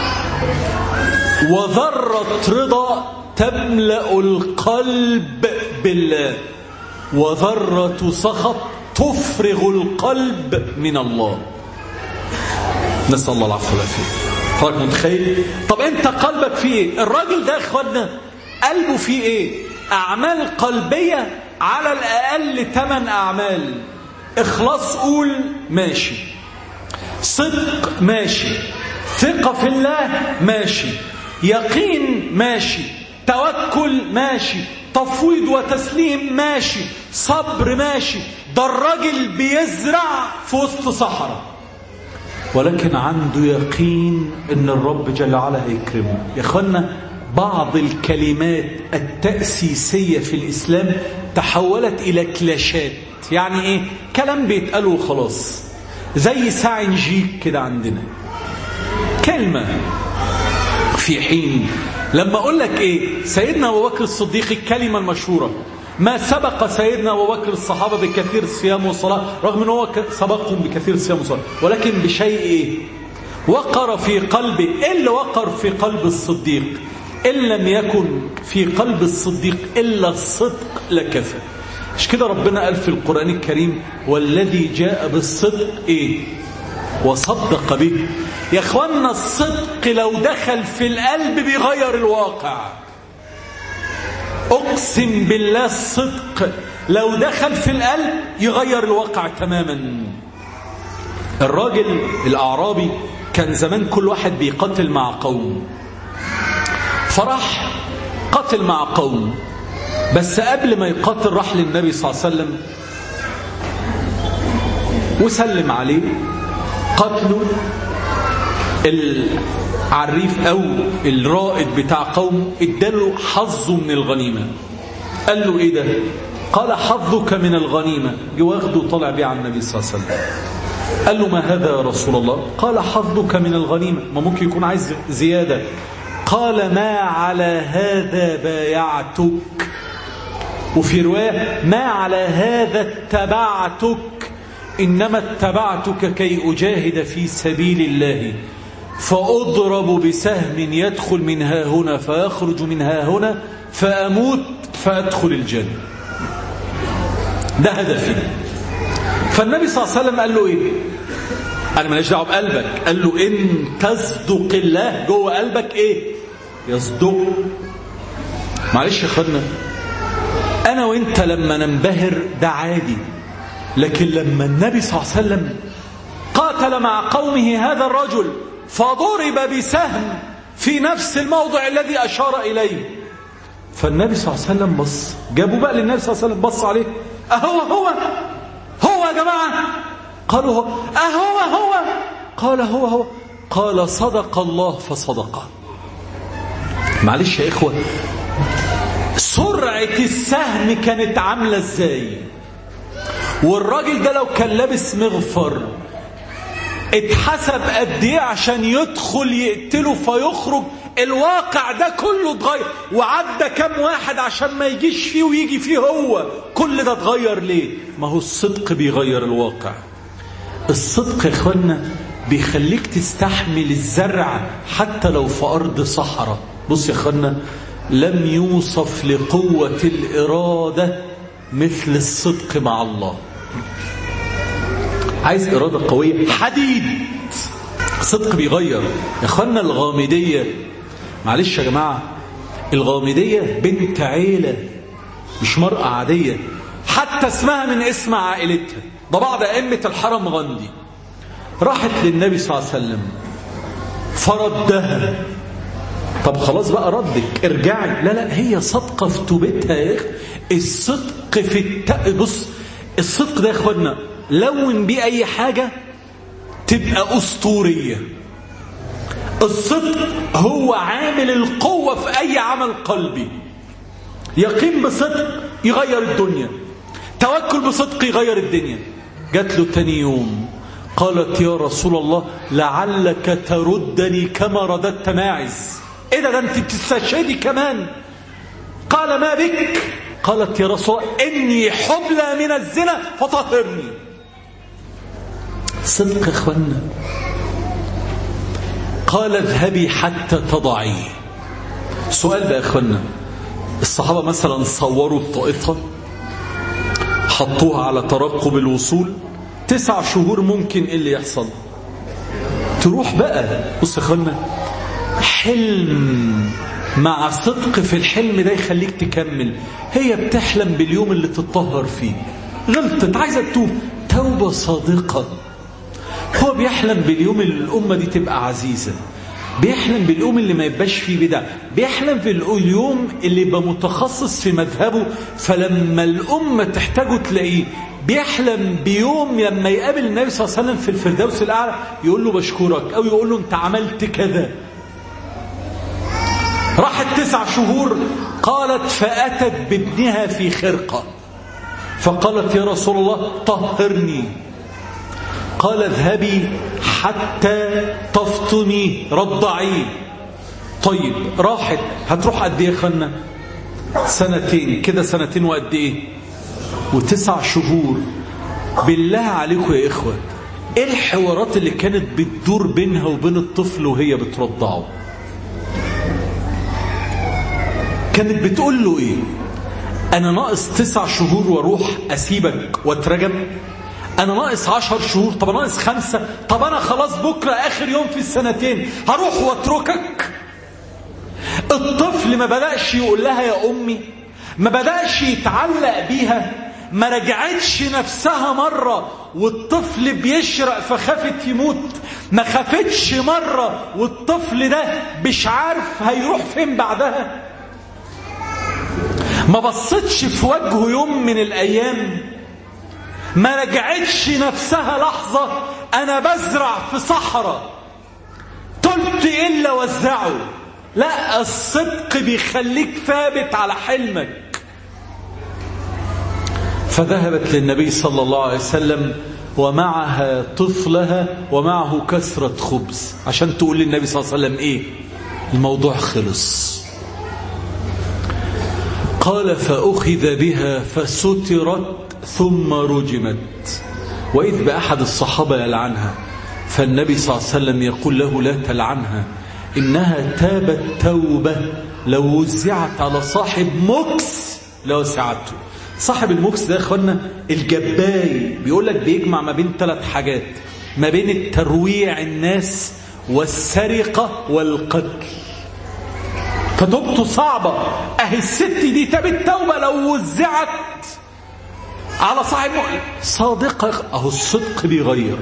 وذرة رضا تملأ القلب بالله، وذرة سخط تفرغ القلب من الله. نسأل الله العفو والعافية. حضرتك متخيل؟ طب انت قلبك فيه ايه؟ الراجل ده يا اخوانا قلبه فيه ايه؟ اعمال قلبية على الاقل ثمان اعمال. اخلاص قول ماشي، صدق ماشي، ثقة في الله ماشي، يقين ماشي، توكل ماشي، تفويض وتسليم ماشي، صبر ماشي. ده الراجل بيزرع في وسط صحراء، ولكن عنده يقين ان الرب جل وعلا هيكرمه. يا اخوانا بعض الكلمات التأسيسية في الإسلام تحولت إلى كلاشات. يعني إيه؟ كلام بيتقاله وخلاص، زي ساعنجيك كده عندنا كلمة، في حين لما أقول لك إيه سيدنا أبو بكر الصديق، الكلمة المشهورة ما سبق سيدنا أبو بكر الصحابة بكثير صيام وصلاة، رغم أنه سبقهم بكثير صيام وصلاة، ولكن بشيء إيه وقر في قلبه. إيه اللي وقر في قلب الصديق؟ إن لم يكن في قلب الصديق إلا الصدق لكفى. مش كده ربنا قال في القرآن الكريم والذي جاء بالصدق إيه وصدق به. يا اخوانا الصدق لو دخل في القلب بيغير الواقع. اقسم بالله الصدق لو دخل في القلب يغير الواقع تماما. الراجل الاعرابي كان زمان كل واحد بيقاتل مع قوم، فراح قاتل مع قوم، بس قبل ما يقاتل راح للنبي صلى الله عليه وسلم وسلم عليه. قتلوا العريف أو الرائد بتاع قوم، اداله حظه من الغنيمة. قال له إيه ده؟ قال حظك من الغنيمة. واخده وطلع بيه على النبي صلى الله عليه وسلم. قال له ما هذا يا رسول الله؟ قال حظك من الغنيمة. ما ممكن يكون عايز زيادة. قال ما على هذا بايعتك، وفي رواية ما على هذا اتبعتك، إنما اتبعتك كي أجاهد في سبيل الله فأضرب بسهم يدخل من ها هنا فيخرج من ها هنا فأموت فأدخل الجنة. ده هدفي. فالنبي صلى الله عليه وسلم قال له إيه؟ أنا ماليش دعوة بقلبك. قال له إن تصدق الله جوه قلبك إيه؟ يصدق. معلش يا أخوانا، أنا وإنت لما ننبهر ده عادي، لكن لما النبي صلى الله عليه وسلم قاتل مع قومه هذا الرجل فضرب بسهم في نفس الموضع الذي أشار إليه، فالنبي صلى الله عليه وسلم بص، جابوا بقى للنبي صلى الله عليه وسلم بص عليه، أهو هو هو يا جماعة؟ قالوا هو. أهو هو؟ قال هو هو. قال صدق الله فصدقه. معلش يا إخوة، سرعة السهم كانت عاملة ازاي؟ والراجل ده لو كان لابس مغفر اتحسب قد ايه عشان يدخل يقتله فيخرج؟ الواقع ده كله اتغير. وعدى كم واحد عشان ما يجيش فيه ويجي فيه هو؟ كل ده اتغير ليه؟ ما هو الصدق بيغير الواقع. الصدق يا اخوانا بيخليك تستحمل الزرع حتى لو في أرض صحراء. بص يا اخوانا، لم يوصف لقوة الإرادة مثل الصدق مع الله. عايز إرادة قوية، حديد. صدق بيغير يا اخوانا. الغامدية، معلش يا جماعة، الغامدية بنت عيلة، مش مرأة عادية، حتى اسمها من اسم عائلتها. ده بعض أئمة الحرم غندي. راحت للنبي صلى الله عليه وسلم فردها. طب خلاص بقى ردك، ارجعي. لا لا، هي صدقة في توبتها يا اخي. الصدق في الت... بص، الصدق ده يا اخوانا لون بيه اي حاجة تبقى اسطورية. الصدق هو عامل القوة في اي عمل قلبي. يقين بصدق يغير الدنيا، توكل بصدق يغير الدنيا. جات له تاني يوم قالت يا رسول الله لعلك تردني كما رددت ماعز. ايه ده؟ ده انت بتستشهدي كمان. قال ما بك؟ قالت يا رسول الله إني حبلى من الزنا فطهرني. صدق يا اخوانا. قال اذهبي حتى تضعيه. سؤال بقى يا اخوانا، الصحابة مثلا صوروا الطائفة حطوها على ترقب الوصول تسع شهور، ممكن ايه اللي يحصل؟ تروح بقى. بص يا اخوانا، حلم مع صدق في الحلم ده يخليك تكمل. هي بتحلم باليوم اللي تتطهر فيه، غلطت عايزة تتوب، توبة صادقة. هو بيحلم باليوم اللي الأمة دي تبقى عزيزة، بيحلم باليوم اللي ما يبقاش فيه بدع، بيحلم باليوم اللي يبقى متخصص في مذهبه فلما الأمة تحتاجه تلاقيه. بيحلم بيوم لما يقابل النبي صلى الله عليه وسلم في الفردوس الأعلى يقول له بشكرك، أو يقول له أنت عملت كذا. راحت تسع شهور، قالت فأتت بابنها في خرقة فقالت يا رسول الله طهرني. قال اذهبي حتى تفطمي، رضعيه. طيب راحت، هتروح قد ايه يا خنا؟ سنتين كده، سنتين وقد ايه؟ وتسع شهور. بالله عليكم يا إخوة، ايه الحوارات اللي كانت بتدور بينها وبين الطفل وهي بترضعه؟ كانت بتقول له ايه؟ انا ناقص تسع شهور واروح اسيبك واترجم؟ انا ناقص عشر شهور؟ طب انا ناقص خمسة؟ طب انا خلاص بكرة اخر يوم في السنتين هروح واتركك؟ الطفل ما بدأش يقول لها يا امي، ما بدأش يتعلق بيها، ما رجعتش نفسها مرة والطفل بيشرق فخافت يموت، ما خافتش مرة والطفل ده مش عارف هيروح فين بعدها، ما بصتش في وجهه يوم من الأيام، ما رجعتش نفسها لحظة أنا بزرع في صحراء تلت إلا وزعه. لا، الصدق بيخليك ثابت على حلمك. فذهبت للنبي صلى الله عليه وسلم ومعها طفلها ومعه كسرة خبز عشان تقول للنبي صلى الله عليه وسلم ايه؟ الموضوع خلص. قال فأخذ بها فسترت ثم رجمت، وإذ بأحد الصحابة يلعنها، فالنبي صلى الله عليه وسلم يقول له لا تلعنها، إنها تابت توبة لو وزعت على صاحب مكس لوسعته. صاحب المكس ده يا اخوانا الجباي، بيقول لك بيجمع ما بين ثلاث حاجات، ما بين الترويع الناس والسرقة والقتل. فتوبته صعبة. اهي الست دي تابت توبة لو وزعت على صاحب صادقة. اهو الصدق بيغير.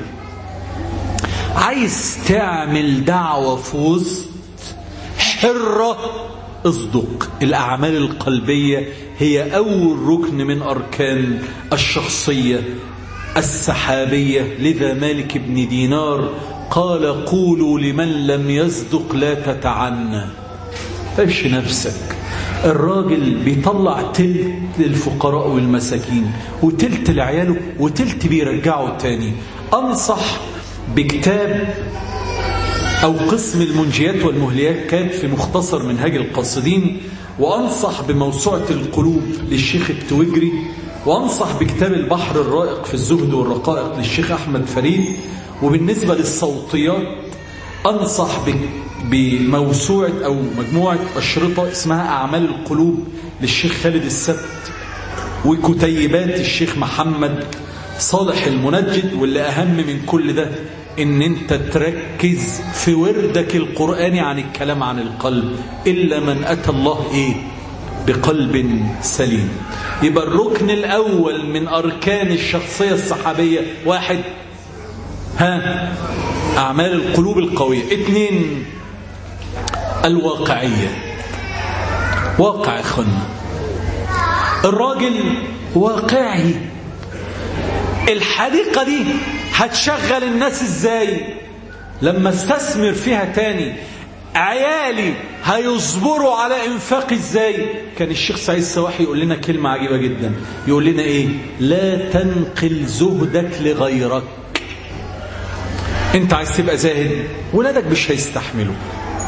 عايز تعمل دعوة في وسط حرة، اصدق. الأعمال القلبية هي أول ركن من أركان الشخصية السحابية. لذا مالك بن دينار قال قولوا لمن لم يصدق لا تتعنى. فش نفسك. الراجل بيطلع تلت للفقراء والمساكين وتلت لعياله وتلت بيرجعه تاني. أنصح بكتاب أو قسم المنجيات والمهليات كان في مختصر منهاج القاصدين، وأنصح بموسوعة القلوب للشيخ التوجري، وأنصح بكتاب البحر الرائق في الزهد والرقائق للشيخ أحمد فريد. وبالنسبة للصوتيات أنصح بموسوعة أو مجموعة أشرطة اسمها أعمال القلوب للشيخ خالد السبت، وكتيبات الشيخ محمد صالح المنجد. واللي أهم من كل ده إن أنت تركز في وردك القرآني عن الكلام عن القلب، إلا من أتى الله إيه؟ بقلب سليم. يبقى الركن الأول من أركان الشخصية الصحابية واحد، ها، أعمال القلوب القوية. اثنين، الواقعية. واقع إخوانا، الراجل واقعي. الحديقة دي هتشغل الناس ازاي؟ لما استثمر فيها تاني. عيالي هيصبروا على انفاق ازاي؟ كان الشيخ سعيد السواحي يقول لنا كلمة عجيبة جدا، يقول لنا ايه؟ لا تنقل زهدك لغيرك. انت عايز تبقى زاهد، ولادك مش هيستحملوا.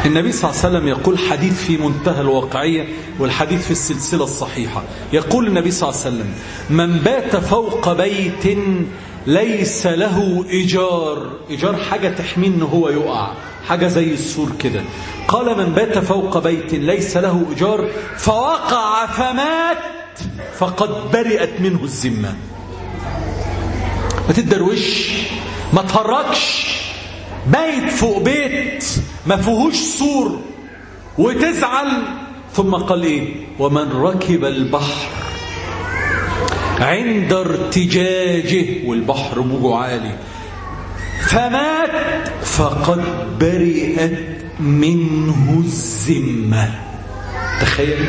النبي صلى الله عليه وسلم يقول حديث في منتهى الواقعية، والحديث في السلسلة الصحيحة. يقول النبي صلى الله عليه وسلم: من بات فوق بيت ليس له إيجار، إيجار حاجة تحميه إن هو يقع، حاجة زي السور كده. قال: من بات فوق بيت ليس له إيجار فوقع فمات فقد برئت منه الذمة. ما تدروش، ما تهرجش، بيت فوق بيت ما فيهوش سور وتزعل. ثم قال ايه؟ ومن ركب البحر عند ارتجاجه، والبحر موجه عالي، فمات فقد برئت منه الذمة. تخيل،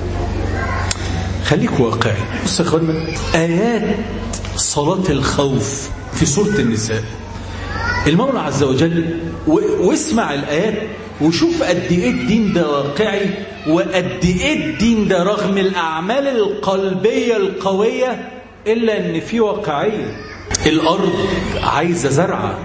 خليك واقعي. بص يا اخوانا، آيات صلاة الخوف في سورة النساء، المولى عز وجل، واسمع الآيات وشوف قد ايه الدين ده واقعي، وقد ايه الدين ده رغم الأعمال القلبية القوية إلا أن في واقعية. الأرض عايزة زرعة،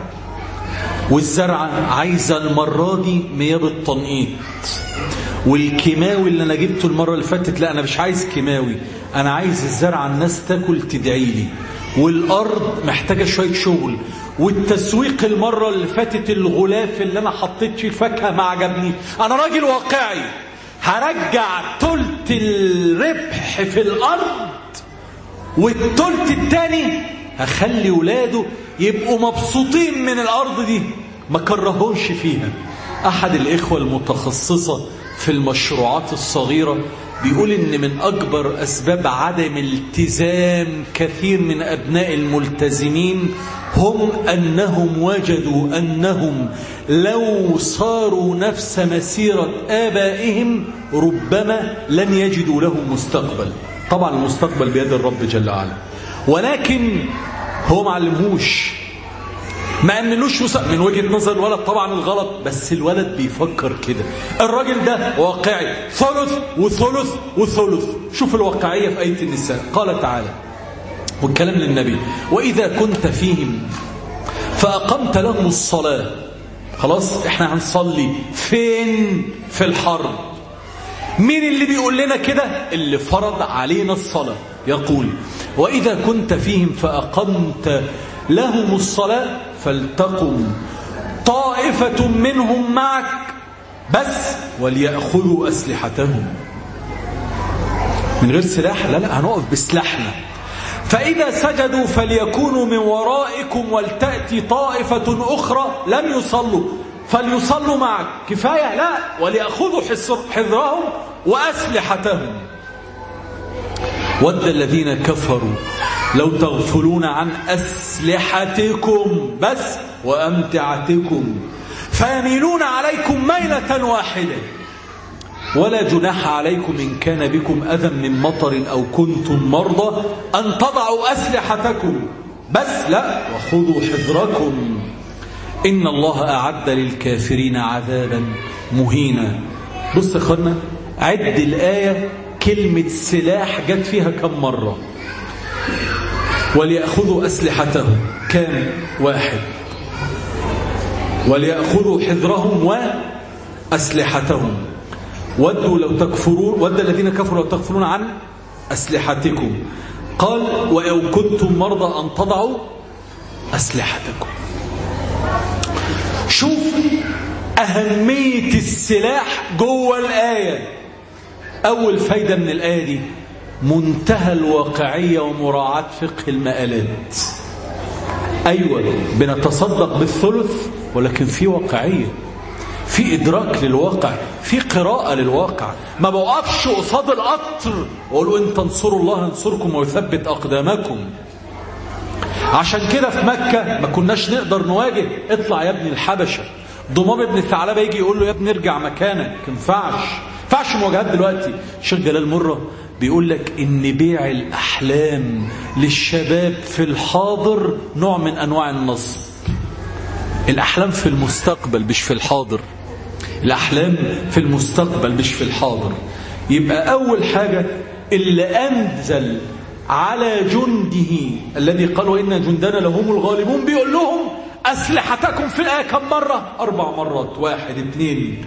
والزرعة عايزة المرة دي مياه بالتنقيط، والكيماوي اللي أنا جبته المرة اللي فاتت لا، أنا مش عايز كيماوي، أنا عايز الزرعة الناس تاكل تدعي لي. والأرض محتاجة شوية شغل، والتسويق المرة اللي فاتت الغلاف اللي أنا حطيت فيه الفاكهة ما عجبني. أنا راجل واقعي، هرجع تلت الربح في الأرض، والتلت التاني هخلي ولاده يبقوا مبسوطين من الأرض دي، ما كرهوش فيها. أحد الإخوة المتخصصة في المشروعات الصغيرة بيقول إن من أكبر أسباب عدم التزام كثير من أبناء الملتزمين هم أنهم وجدوا أنهم لو صاروا نفس مسيرة آبائهم ربما لن يجدوا له مستقبل. طبعا المستقبل بيد الرب جل وعلا، ولكن هو ما علمهوش، ما أمنلوش من وجهة نظر الولد طبعا الغلط، بس الولد بيفكر كده. الراجل ده واقعي، ثلث وثلث وثلث. شوف الواقعية في آية النساء. قال تعالى، والكلام للنبي: وإذا كنت فيهم فأقمت لهم الصلاة. خلاص احنا هنصلي فين؟ في الحرب. مين اللي بيقول لنا كده؟ اللي فرض علينا الصلاة. يقول: وإذا كنت فيهم فأقمت لهم الصلاة فلتقم طائفة منهم معك بس وليأخذوا أسلحتهم. من غير سلاح؟ لا لا، هنقف بسلاحنا. فإذا سجدوا فليكونوا من ورائكم ولتأتي طائفة أخرى لم يصلوا فليصلوا معك. كفاية؟ لا، وليأخذوا حذرهم وأسلحتهم. ود الذين كفروا لو تغفلون عن أسلحتكم بس وأمتعتكم فيميلون عليكم ميلة واحدة ولا جناح عليكم إن كان بكم أذى من مطر أو كنتم مرضى أن تضعوا أسلحتكم بس لا وخذوا حذركم إن الله أعد للكافرين عذابا مهينا. بص يا أخوانا، عد الآية، كلمة سلاح جت فيها كم مرة؟ وليأخذوا أسلحتهم كام؟ واحد. وليأخذوا حذرهم وأسلحتهم. ودوا لو تكفرون، ود الذين كفروا لو تغفلون عن أسلحتكم. قال: وإن كنتم مرضى أن تضعوا أسلحتكم. شوف أهمية السلاح جوه الآية. أول فايدة من الآية دي منتهى الواقعية ومراعاة فقه المآلات. أيوة بنتصدق بالثلث، ولكن في واقعية، في إدراك للواقع، في قراءة للواقع. ما بوقفش قصاد القطر وقولوا إن تنصروا الله ينصركم ويثبت أقدامكم. عشان كده في مكة ما كناش نقدر نواجه. اطلع يا ابن الحبشة، ضمام ابن الثعلبة يجي يقول له يا ابن ارجع مكانك. ينفعش ينفعش مواجهات دلوقتي. الشيخ جلال مرة بيقول لك إن بيع الأحلام للشباب في الحاضر نوع من أنواع النصب. الأحلام في المستقبل مش في الحاضر. الأحلام في المستقبل مش في الحاضر. يبقى أول حاجة اللي أنزل على جنده الذي قال وإن جندنا لهم الغالبون بيقول لهم أسلحتكم في الآية كم مرة؟ أربع مرات. واحد اثنين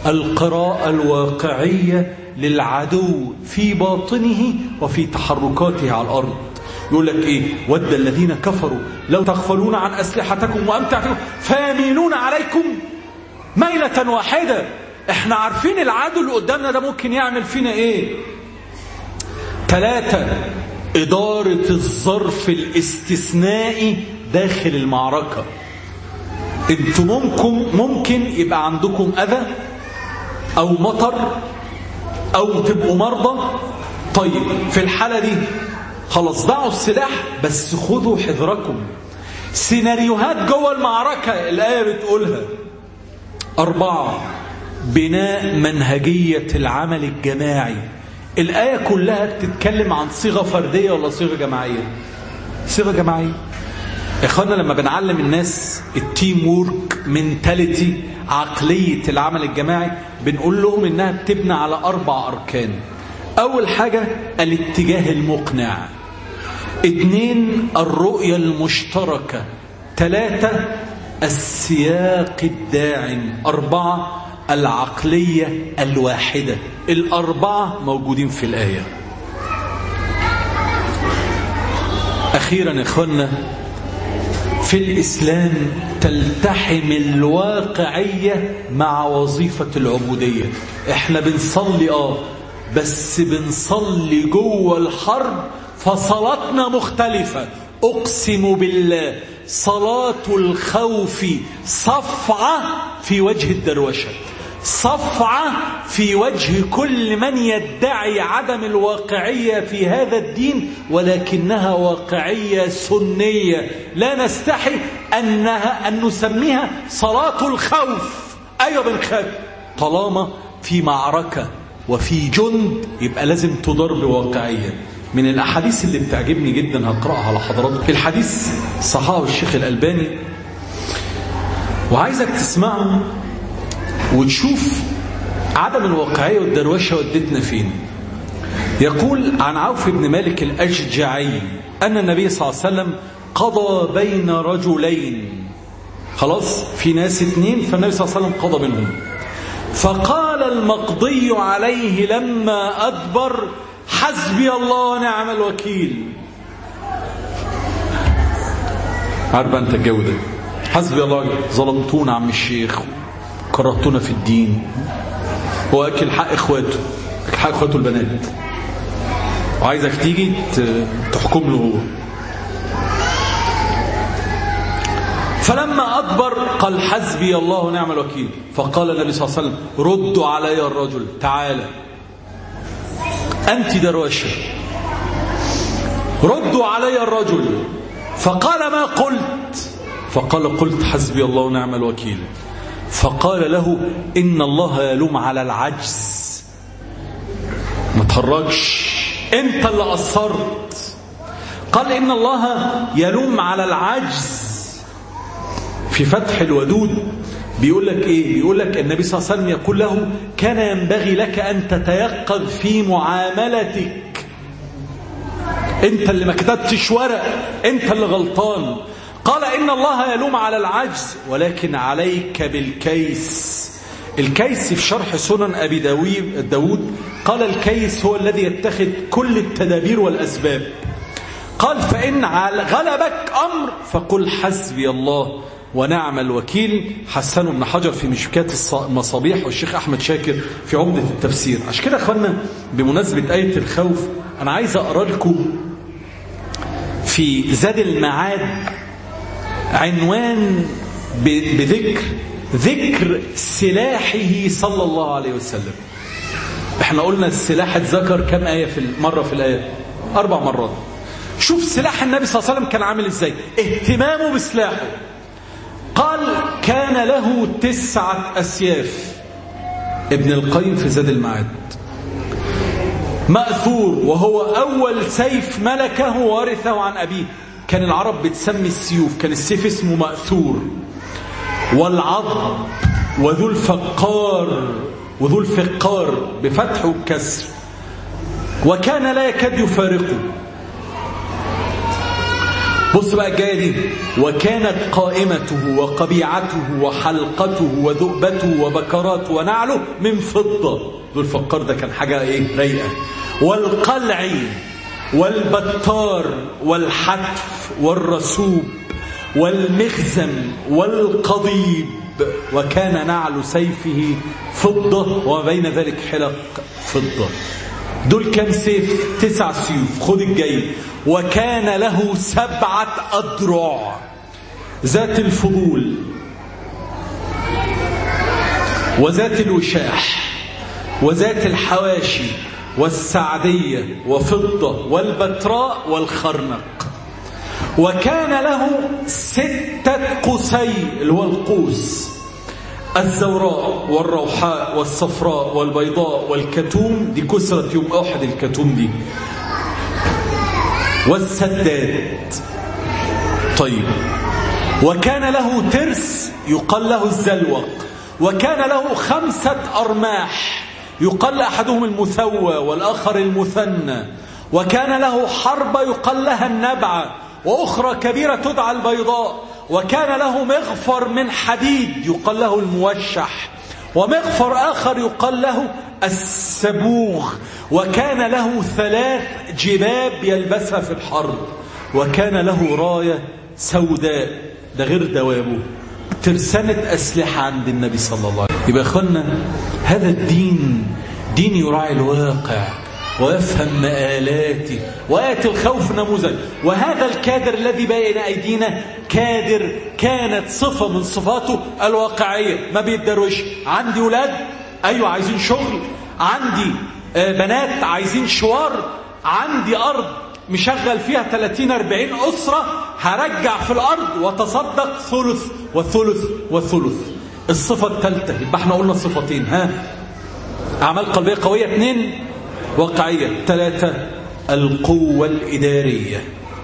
القراءة الواقعية للعدو في باطنه وفي تحركاته على الأرض. يقول لك إيه؟ ود الذين كفروا لو تغفلون عن أسلحتكم وأمتعتكم فيميلون عليكم ميلة واحدة. احنا عارفين العدو اللي قدامنا ده ممكن يعمل فينا ايه. ثلاثة، إدارة الظرف الاستثنائي داخل المعركة. انتم ممكن ممكن يبقى عندكم أذى أو مطر أو تبقوا مرضى. طيب في الحالة دي خلاص ضعوا السلاح بس خذوا حذركم. سيناريوهات جوه المعركة الآية بتقولها. أربعة، بناء منهجية العمل الجماعي. الآية كلها بتتكلم عن صيغة فردية ولا صيغة جماعية؟ صيغة جماعية. إخوانا لما بنعلم الناس التيم وورك منتاليتي، عقلية العمل الجماعي، بنقول لهم إنها بتبنى على أربع أركان. أول حاجة الاتجاه المقنع. اثنين، الرؤية المشتركة. ثلاثة، السياق الداعم. أربعة، العقلية الواحدة. الأربعة موجودين في الآية. أخيرا إخوانا، في الإسلام تلتحم الواقعية مع وظيفة العبودية. احنا بنصلي آه بس بنصلي جوه الحرب، فصلاتنا مختلفة. أقسم بالله صلاة الخوف صفعة في وجه الدروشة، صفعة في وجه كل من يدعي عدم الواقعية في هذا الدين، ولكنها واقعية سنية لا نستحي أنها أن نسميها صلاة الخوف. أيوة بنخاف. طالما في معركة وفي جند يبقى لازم تدار بواقعية. من الأحاديث اللي بتعجبني جدا هقرأها على حضراتكم. الحديث صححه الشيخ الألباني، وعايزك تسمعه وتشوف عدم الواقعية والدروشة ودتنا فين. يقول عن عوف بن مالك الأشجعي أن النبي صلى الله عليه وسلم قضى بين رجلين. خلاص في ناس اتنين، فالنبي صلى الله عليه وسلم قضى بينهم. فقال المقضي عليه لما أدبر حسبي الله ونعم الوكيل. عارف أنت الجو ده، حسبي الله، ظلمتونا عم الشيخ، كرهتونا في الدين، هو أكل حق إخواته، أكل حق إخواته البنات، وعايزك تيجي تحكم له هو. فلما أدبر قال حسبي الله ونعم الوكيل. فقال النبي صلى الله عليه وسلم ردوا علي الرجل، تعالى أنت دروشة، ردوا علي الرجل. فقال ما قلت؟ فقال قلت حسبي الله ونعم الوكيل. فقال له إن الله يلوم على العجز. ما تهرجش، أنت اللي قصرت. قال إن الله يلوم على العجز. في فتح الودود بيقول لك إيه؟ بيقول لك النبي صلى الله عليه وسلم يقول له كان ينبغي لك أن تتيقظ في معاملتك، أنت اللي ما كتبتش ورق، أنت اللي غلطان. قال إن الله يلوم على العجز ولكن عليك بالكيس. الكيس في شرح سنن أبي داود قال الكيس هو الذي يتخذ كل التدابير والأسباب. قال فإن غلبك أمر فقل حسبي الله ونعم الوكيل. حسن بن حجر في مشكات المصابيح، والشيخ أحمد شاكر في عمدة التفسير. عشان كده أخوانا بمناسبة آية الخوف أنا عايز أقرأ لكم في زاد المعاد عنوان بذكر ذكر سلاحه صلى الله عليه وسلم. احنا قلنا السلاح اتذكر كم آية في مرة في الآية؟ أربع مرات. شوف سلاح النبي صلى الله عليه وسلم كان عامل ازاي، اهتمامه بسلاحه. قال كان له تسعة أسياف. ابن القيم في زاد المعاد مأثور، وهو أول سيف ملكه وارثه عن أبيه. كان العرب بتسمي السيوف، كان السيف اسمه مأثور. والعضب وذو الفقار وذو الفقار بفتح وكسر، وكان لا يكاد يفارقه. بص بقى الجاية دي: وكانت قائمته وقبيعته وحلقته وذؤبته وبكراته ونعله من فضة. دول فكر ده كان حاجة ايه رايقة. والقلع والبتار والحتف والرسوب والمخزم والقضيب. وكان نعل سيفه فضة وما بين ذلك حلق فضة. دول كام سيف؟ تسع سيوف. خد الجاي: وكان له سبعة أدرع: ذات الفضول وذات الوشاح وذات الحواشي والسعدية وفضة والبتراء والخرنق. وكان له ستة قوسي اللي هو القوس: الزوراء والروحاء والصفراء والبيضاء والكتوم، دي كسرة يوم أحد الكتوم دي، والسداد. طيب. وكان له ترس يقال له الزلوق. وكان له خمسة أرماح يقال أحدهم المثوى والآخر المثنى. وكان له حربة يقال لها النبعة، وأخرى كبيرة تدعى البيضاء. وكان له مغفر من حديد يقال له الموشح، ومغفر آخر يقال له السبوغ. وكان له ثلاث جباب يلبسها في الحرب. وكان له راية سوداء، ده غير دوابه، ترسانة أسلحة عند النبي صلى الله عليه وسلم. يبقى أخوانا، هذا الدين دين يراعي الواقع ويفهم مآلاته وآية الخوف نموذج. وهذا الكادر الذي بين أيدينا كادر كانت صفة من صفاته الواقعية، ما بيتدروش. عندي ولاد أيوة عايزين شغل، عندي بنات عايزين شوار، عندي أرض مشغل فيها ثلاثين أربعين أسرة، هرجع في الأرض وتصدق ثلث وثلث وثلث. الصفة الثالثة، يبقى احنا قلنا صفتين: ها أعمال قلبية قوية، اثنين واقعية، ثلاثة القوة الإدارية.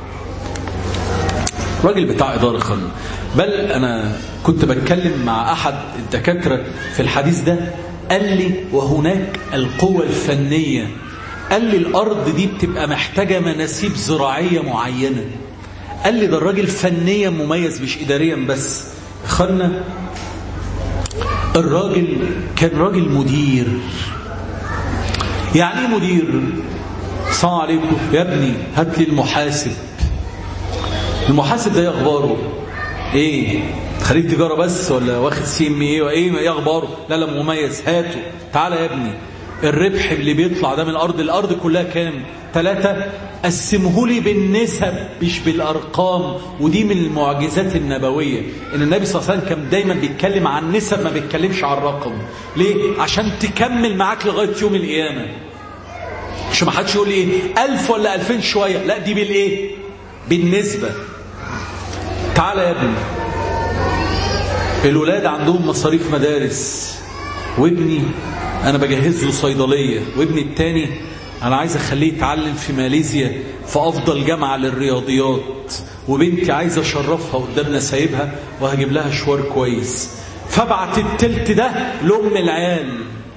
راجل بتاع إدارة خلنا. بل أنا كنت بتكلم مع أحد الدكاترة في الحديث ده، قال لي وهناك القوة الفنية. قال لي الأرض دي بتبقى محتاجة مناسيب زراعية معينة. قال لي ده الراجل فنيا مميز مش إداريا بس. خلنا الراجل كان راجل مدير. يعني ايه مدير؟ السلام عليكم يا ابني، هات لي المحاسب. المحاسب ده ايه اخباره؟ ايه خريج تجاره بس ولا واخد سي ام ايه وايه ايه اخباره؟ لا لا مميز، هاته. تعالى يا ابني، الربح اللي بيطلع ده من الارض، الارض كلها كام؟ ثلاثة. قسمه لي بالنسب مش بالارقام. ودي من المعجزات النبويه، ان النبي صلى الله عليه وسلم كان دايما بيتكلم عن نسب، ما بيتكلمش عن رقم. ليه؟ عشان تكمل معاك لغايه يوم القيامه. مش ما حدش يقول لي ايه ألف ولا ألفين شويه، لا دي بالايه؟ بالنسبه. تعالى يا ابني، الولاد عندهم مصاريف مدارس، وابني انا بجهز له صيدليه، وابني التاني انا عايز اخليه يتعلم في ماليزيا في افضل جامعه للرياضيات، وبنتي عايز اشرفها قدامنا سايبها وهجيب لها شوار كويس. فابعت التلت ده لام العيال،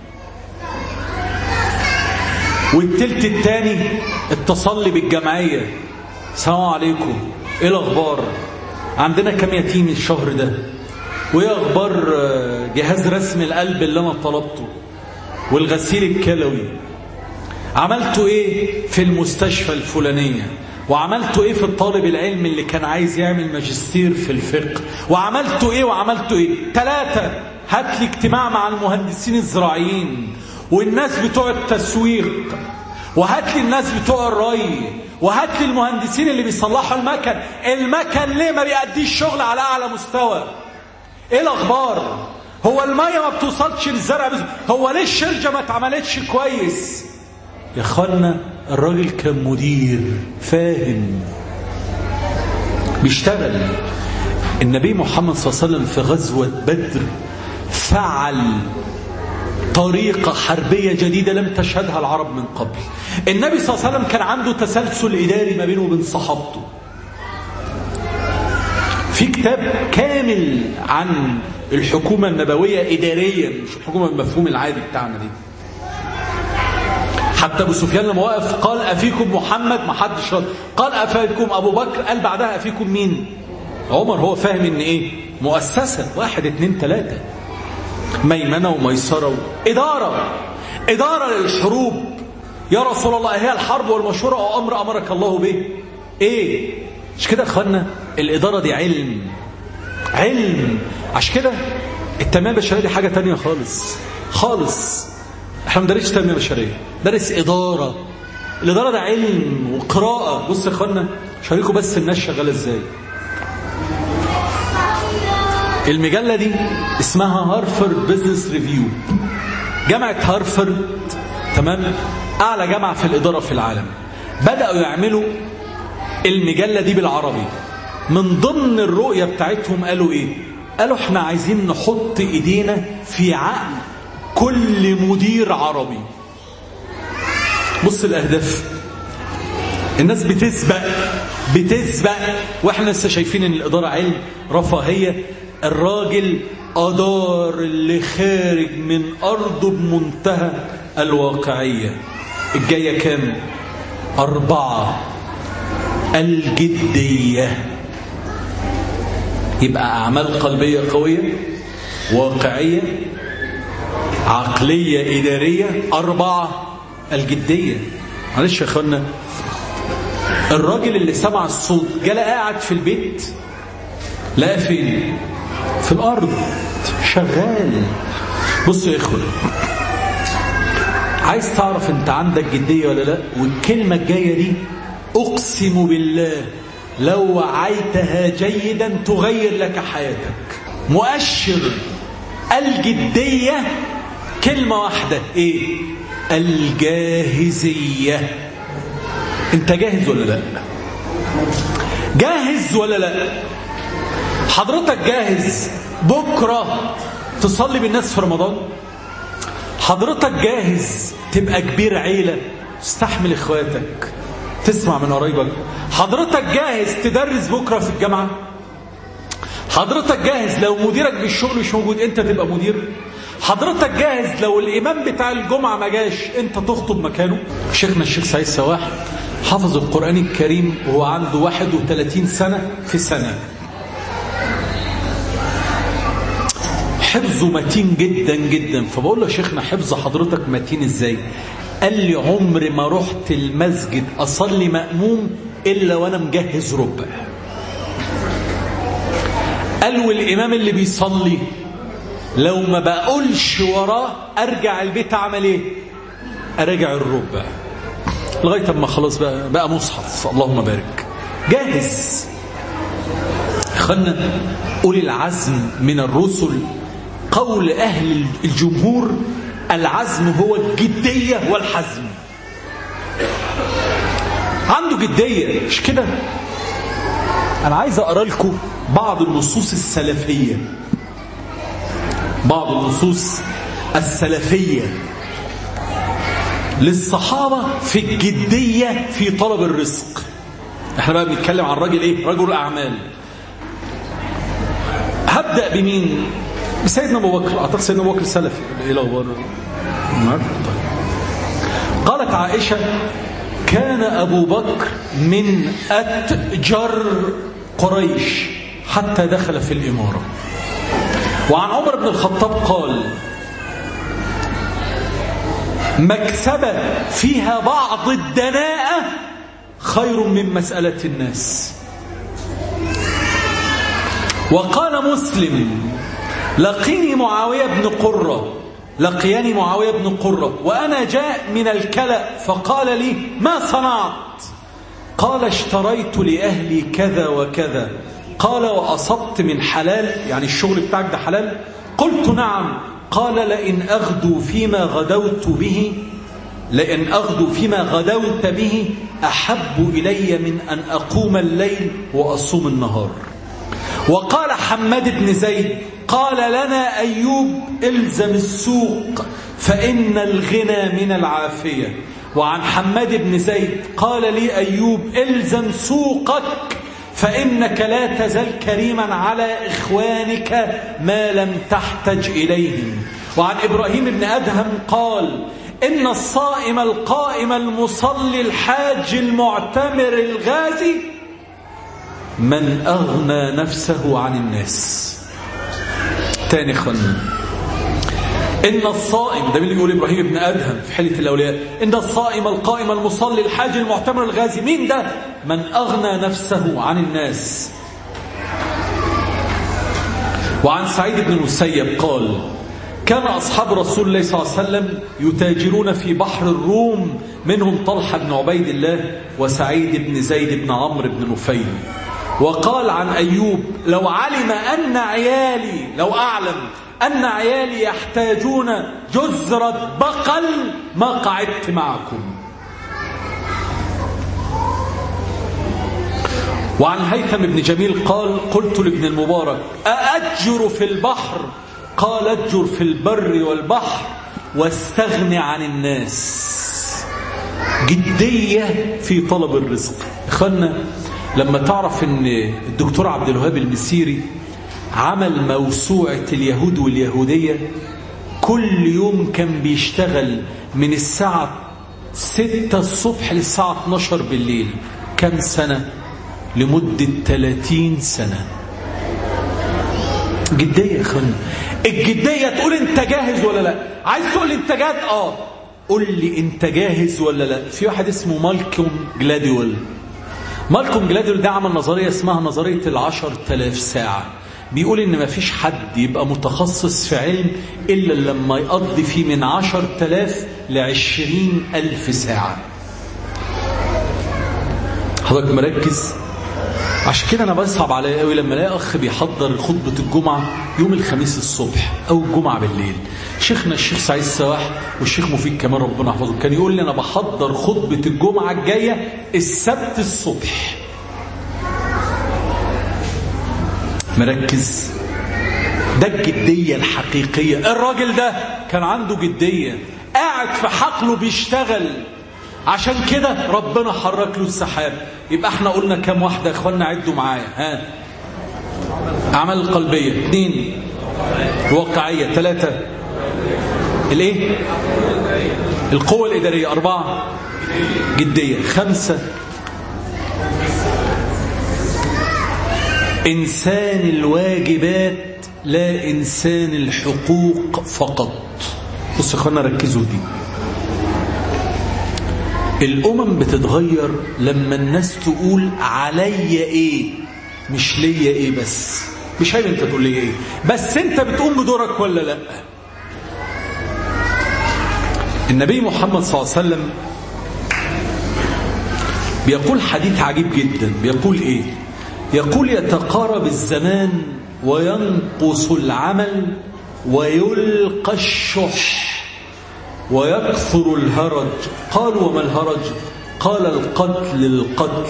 والتلت التاني اتصل لي بالجمعيه: السلام عليكم، ايه الاخبار؟ عندنا كام يتيم الشهر ده؟ وايه اخبار جهاز رسم القلب اللي انا طلبته والغسيل الكلوي؟ عملتوا ايه في المستشفى الفلانية؟ وعملتوا ايه في الطالب العلم اللي كان عايز يعمل ماجستير في الفقه؟ وعملتوا ايه وعملتوا ايه؟ ثلاثة، هات لي اجتماع مع المهندسين الزراعيين والناس بتوع التسويق، وهات لي الناس بتوع الري، وهات لي المهندسين اللي بيصلحوا المكن. المكن ليه ما بيأديش شغل على اعلى مستوى؟ ايه الاخبار؟ هو المية ما بتوصلش للزرع؟ هو ليه الشرجة ما اتعملتش كويس؟ يا اخوانا، الراجل كان مدير فاهم بيشتغل. النبي محمد صلى الله عليه وسلم في غزوة بدر فعل طريقة حربية جديدة لم تشهدها العرب من قبل. النبي صلى الله عليه وسلم كان عنده تسلسل إداري ما بينه وبين صحابته. في في كتاب كامل عن الحكومة النبوية إداريا، مش الحكومة بالمفهوم العادي بتاعنا دي. حتى ابو سفيان لما وقف قال افيكم محمد، ما حدش رد. قال افيكم ابو بكر، قال بعدها افيكم مين؟ عمر. هو فاهم ان ايه؟ مؤسسه، واحد اتنين تلاته، ميمنه وميسره، اداره اداره للحروب. يا رسول الله هي الحرب والمشوره او امر امرك الله به؟ ايه؟ مش كده يا اخوانا؟ الاداره دي علم علم. عشان كده التنميه البشريه دي حاجه تانية خالص خالص. احنا ما بندرسش تنميه بشريه، درس اداره. الاداره ده علم وقراءه. بص يا اخوانا، شاركوا بس الناس شغاله ازاي. المجله دي اسمها هارفارد بزنس ريفيو. جامعه هارفارد، تمام، اعلى جامعه في الاداره في العالم، بداوا يعملوا المجله دي بالعربي. من ضمن الرؤيه بتاعتهم قالوا ايه؟ قالوا احنا عايزين نحط ايدينا في عقل كل مدير عربي. بص الاهداف، الناس بتسبق بتسبق واحنا لسه شايفين ان الاداره علم رفاهيه. الراجل ادار اللي خارج من ارضه بمنتهى الواقعيه. الجايه كام؟ اربعه. الجديه. يبقى اعمال قلبيه قويه، واقعيه، عقليه، اداريه. اربعه. الجديه. معلش يا اخوانا، الراجل اللي سمع الصوت جاء قاعد في البيت، لقى فين؟ في الارض شغال. بصوا يا اخوان، عايز تعرف انت عندك جديه ولا لا؟ والكلمه الجايه دي اقسم بالله لو وعيتها جيدا تغير لك حياتك. مؤشر الجديه كلمه واحده، ايه؟ الجاهزيه. انت جاهز ولا لا؟ جاهز ولا لا؟ حضرتك جاهز بكره تصلي بالناس في رمضان؟ حضرتك جاهز تبقى كبير عيله تستحمل اخواتك، تسمع من قرايبك؟ حضرتك جاهز تدرس بكره في الجامعه؟ حضرتك جاهز لو مديرك بالشغل مش موجود انت تبقى مدير؟ حضرتك جاهز لو الامام بتاع الجمعه ما جاش انت تخطب مكانه؟ شيخنا الشيخ سعيد سواح حفظ القرآن الكريم وهو عنده واحد وثلاثين سنة في سنة. حفظه متين جدا جدا. فبقول له شيخنا حفظ حضرتك متين ازاي؟ قال لي عمر ما رحت المسجد أصلي مأموم إلا وأنا مجهز ربع. قال والإمام اللي بيصلي لو ما بقولش وراه أرجع البيت أعمل إيه؟ أرجع الربع لغاية ما خلاص بقى, بقى مصحف. اللهم بارك. جاهز. خلنا أولي العزم من الرسل، قول أهل الجمهور العزم هو الجدية والحزم. عنده جدية. مش كده؟ أنا عايز أقرأ لكم بعض النصوص السلفية، بعض النصوص السلفية للصحابة في الجدية في طلب الرزق. احنا بقى بنتكلم عن راجل ايه؟ رجل اعمال. هبدأ بمين؟ بسيدنا ابو بكر. اعتقد سيدنا ابو بكر سلفي. ايه الاخبار؟ قالت عائشة كان ابو بكر من اتجر قريش حتى دخل في الامارة. وعن عمر بن الخطاب قال مكسبة فيها بعض الدناءة خير من مسألة الناس. وقال مسلم لقيني معاوية بن قرة لقياني معاوية بن قرة وأنا جاء من الكلأ فقال لي ما صنعت؟ قال اشتريت لأهلي كذا وكذا. قال وأصبت من حلال؟ يعني الشغل بتاعك ده حلال؟ قلت نعم. قال لئن أغدو فيما غدوت به لئن أغدو فيما غدوت به أحب إلي من أن أقوم الليل وأصوم النهار. وقال حماد بن زيد قال لنا أيوب الزم السوق فإن الغنى من العافية. وعن حماد بن زيد قال لي أيوب الزم سوقك فإنك لا تزال كريما على إخوانك ما لم تحتج إليهم. وعن إبراهيم بن أدهم قال إن الصائم القائم المصلي الحاج المعتمر الغازي من أغنى نفسه عن الناس. تاني خلنا، إن الصائم، ده اللي يقول إبراهيم بن أدهم في حلة الأولياء، إن الصائم القائم المصلي الحاج المعتمر الغازي، مين ده؟ من أغنى نفسه عن الناس. وعن سعيد بن المسيب قال: كان أصحاب رسول الله صلى الله عليه وسلم يتاجرون في بحر الروم، منهم طلحة بن عبيد الله وسعيد بن زيد بن عمرو بن نفيل. وقال عن أيوب: لو علم أن عيالي لو أعلم أن عيالي يحتاجون جزرة بقل ما قعدت معكم. وعن هيثم بن جميل قال: قلت لابن المبارك: أأجر في البحر؟ قال: أجر في البر والبحر واستغني عن الناس. جدية في طلب الرزق. إخوانا، لما تعرف ان الدكتور عبد الوهاب المسيري عمل موسوعة اليهود واليهودية، كل يوم كان بيشتغل من الساعة ستة الصبح للساعة اتناشر بالليل. كم سنة؟ لمدة ثلاثين سنة. جدية يا اخوانا. الجدية تقول انت جاهز ولا لا. عايز تقول انت جاد؟ اه قول لي انت جاهز ولا لا. في واحد اسمه مالكوم جلاديول. مالكوم جلاديول ده عمل نظرية اسمها نظرية العشر تلاف ساعة. بيقول ان ما فيش حد يبقى متخصص في علم الا لما يقضي فيه من عشر تلاف لعشرين الف ساعة. حضرتك مركز؟ عشان كده انا بصعب عليا قوي لما الاقي اخ بيحضر خطبه الجمعه يوم الخميس الصبح او الجمعه بالليل. شيخنا الشيخ سعيد السواح والشيخ مفيد كمان ربنا يحفظه كان يقول لي انا بحضر خطبه الجمعه الجايه السبت الصبح. مركز؟ ده الجديه الحقيقيه. الراجل ده كان عنده جديه، قاعد في حقله بيشتغل، عشان كده ربنا حرك له السحاب. يبقى احنا قلنا كم واحدة يا اخوانا؟ عدوا معايا. ها، اعمال القلبية. اثنين، الواقعية. ثلاثة، الايه؟ القوة الإدارية. أربعة، جدية. خمسة، إنسان الواجبات لا إنسان الحقوق فقط. بصوا يا اخوانا ركزوا دي. الأمم بتتغير لما الناس تقول عليا إيه، مش ليا إيه بس. مش عيب أنت تقول لي إيه، بس أنت بتقوم بدورك ولا لأ. النبي محمد صلى الله عليه وسلم بيقول حديث عجيب جدا. بيقول إيه؟ يقول: يتقارب الزمان وينقص العمل ويلقى الشح ويكثر الهرج. قالوا: وما الهرج؟ قال: القتل القتل.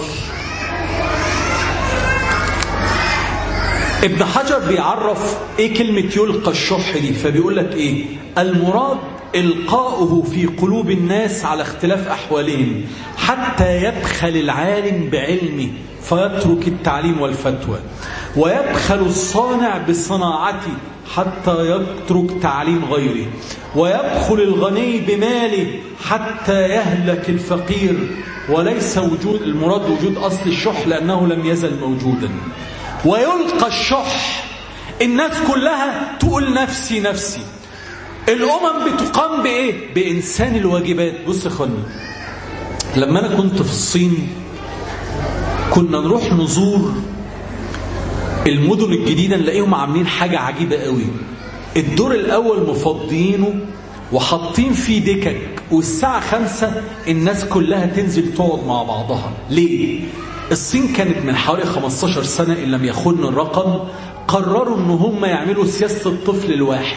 ابن حجر بيعرف ايه كلمة يلقى الشح دي، فبيقول لك ايه؟ المراد إلقاؤه في قلوب الناس على اختلاف أحوالهم حتى يبخل العالم بعلمه فيترك التعليم والفتوى، ويبخل الصانع بصناعته حتى يترك تعليم غيره، ويبخل الغني بماله حتى يهلك الفقير. وليس وجود المراد وجود أصل الشح لأنه لم يزل موجودا. ويلقى الشح، الناس كلها تقول نفسي نفسي. الأمم بتقام بإيه؟ بإنسان الواجبات. بص يا اخواني، لما أنا كنت في الصين كنا نروح نزور المدن الجديدة نلاقيهم عاملين حاجة عجيبة قوي. الدور الأول مفضيينه وحاطين فيه دكك، والساعة خمسة الناس كلها تنزل تقعد مع بعضها. ليه؟ الصين كانت من حوالي خمستاشر سنة إن لم يخن الرقم قرروا إن هم يعملوا سياسة الطفل الواحد.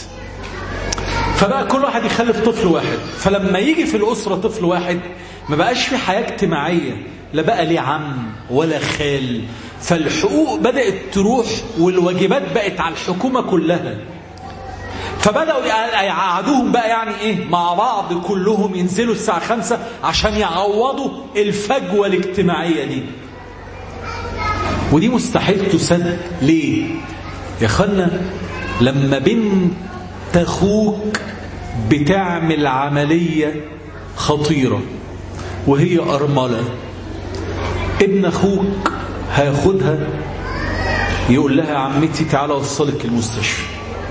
فبقى كل واحد يخلف طفل واحد، فلما يجي في الأسرة طفل واحد ما بقاش في حياة اجتماعية، لا بقى ليه عم ولا خال. فالحقوق بدأت تروح والواجبات بقت على الحكومة كلها. فبدأوا يقعدوهم بقى يعني ايه مع بعض كلهم ينزلوا الساعة خمسة عشان يعوضوا الفجوة الاجتماعية دي. ودي مستحيل تسد. ليه؟ يا خلنا لما بنت اخوك بتعمل عملية خطيرة وهي أرملة. ابن أخوك هياخدها يقول لها يا عمتي تعالى أوصلك المستشفى،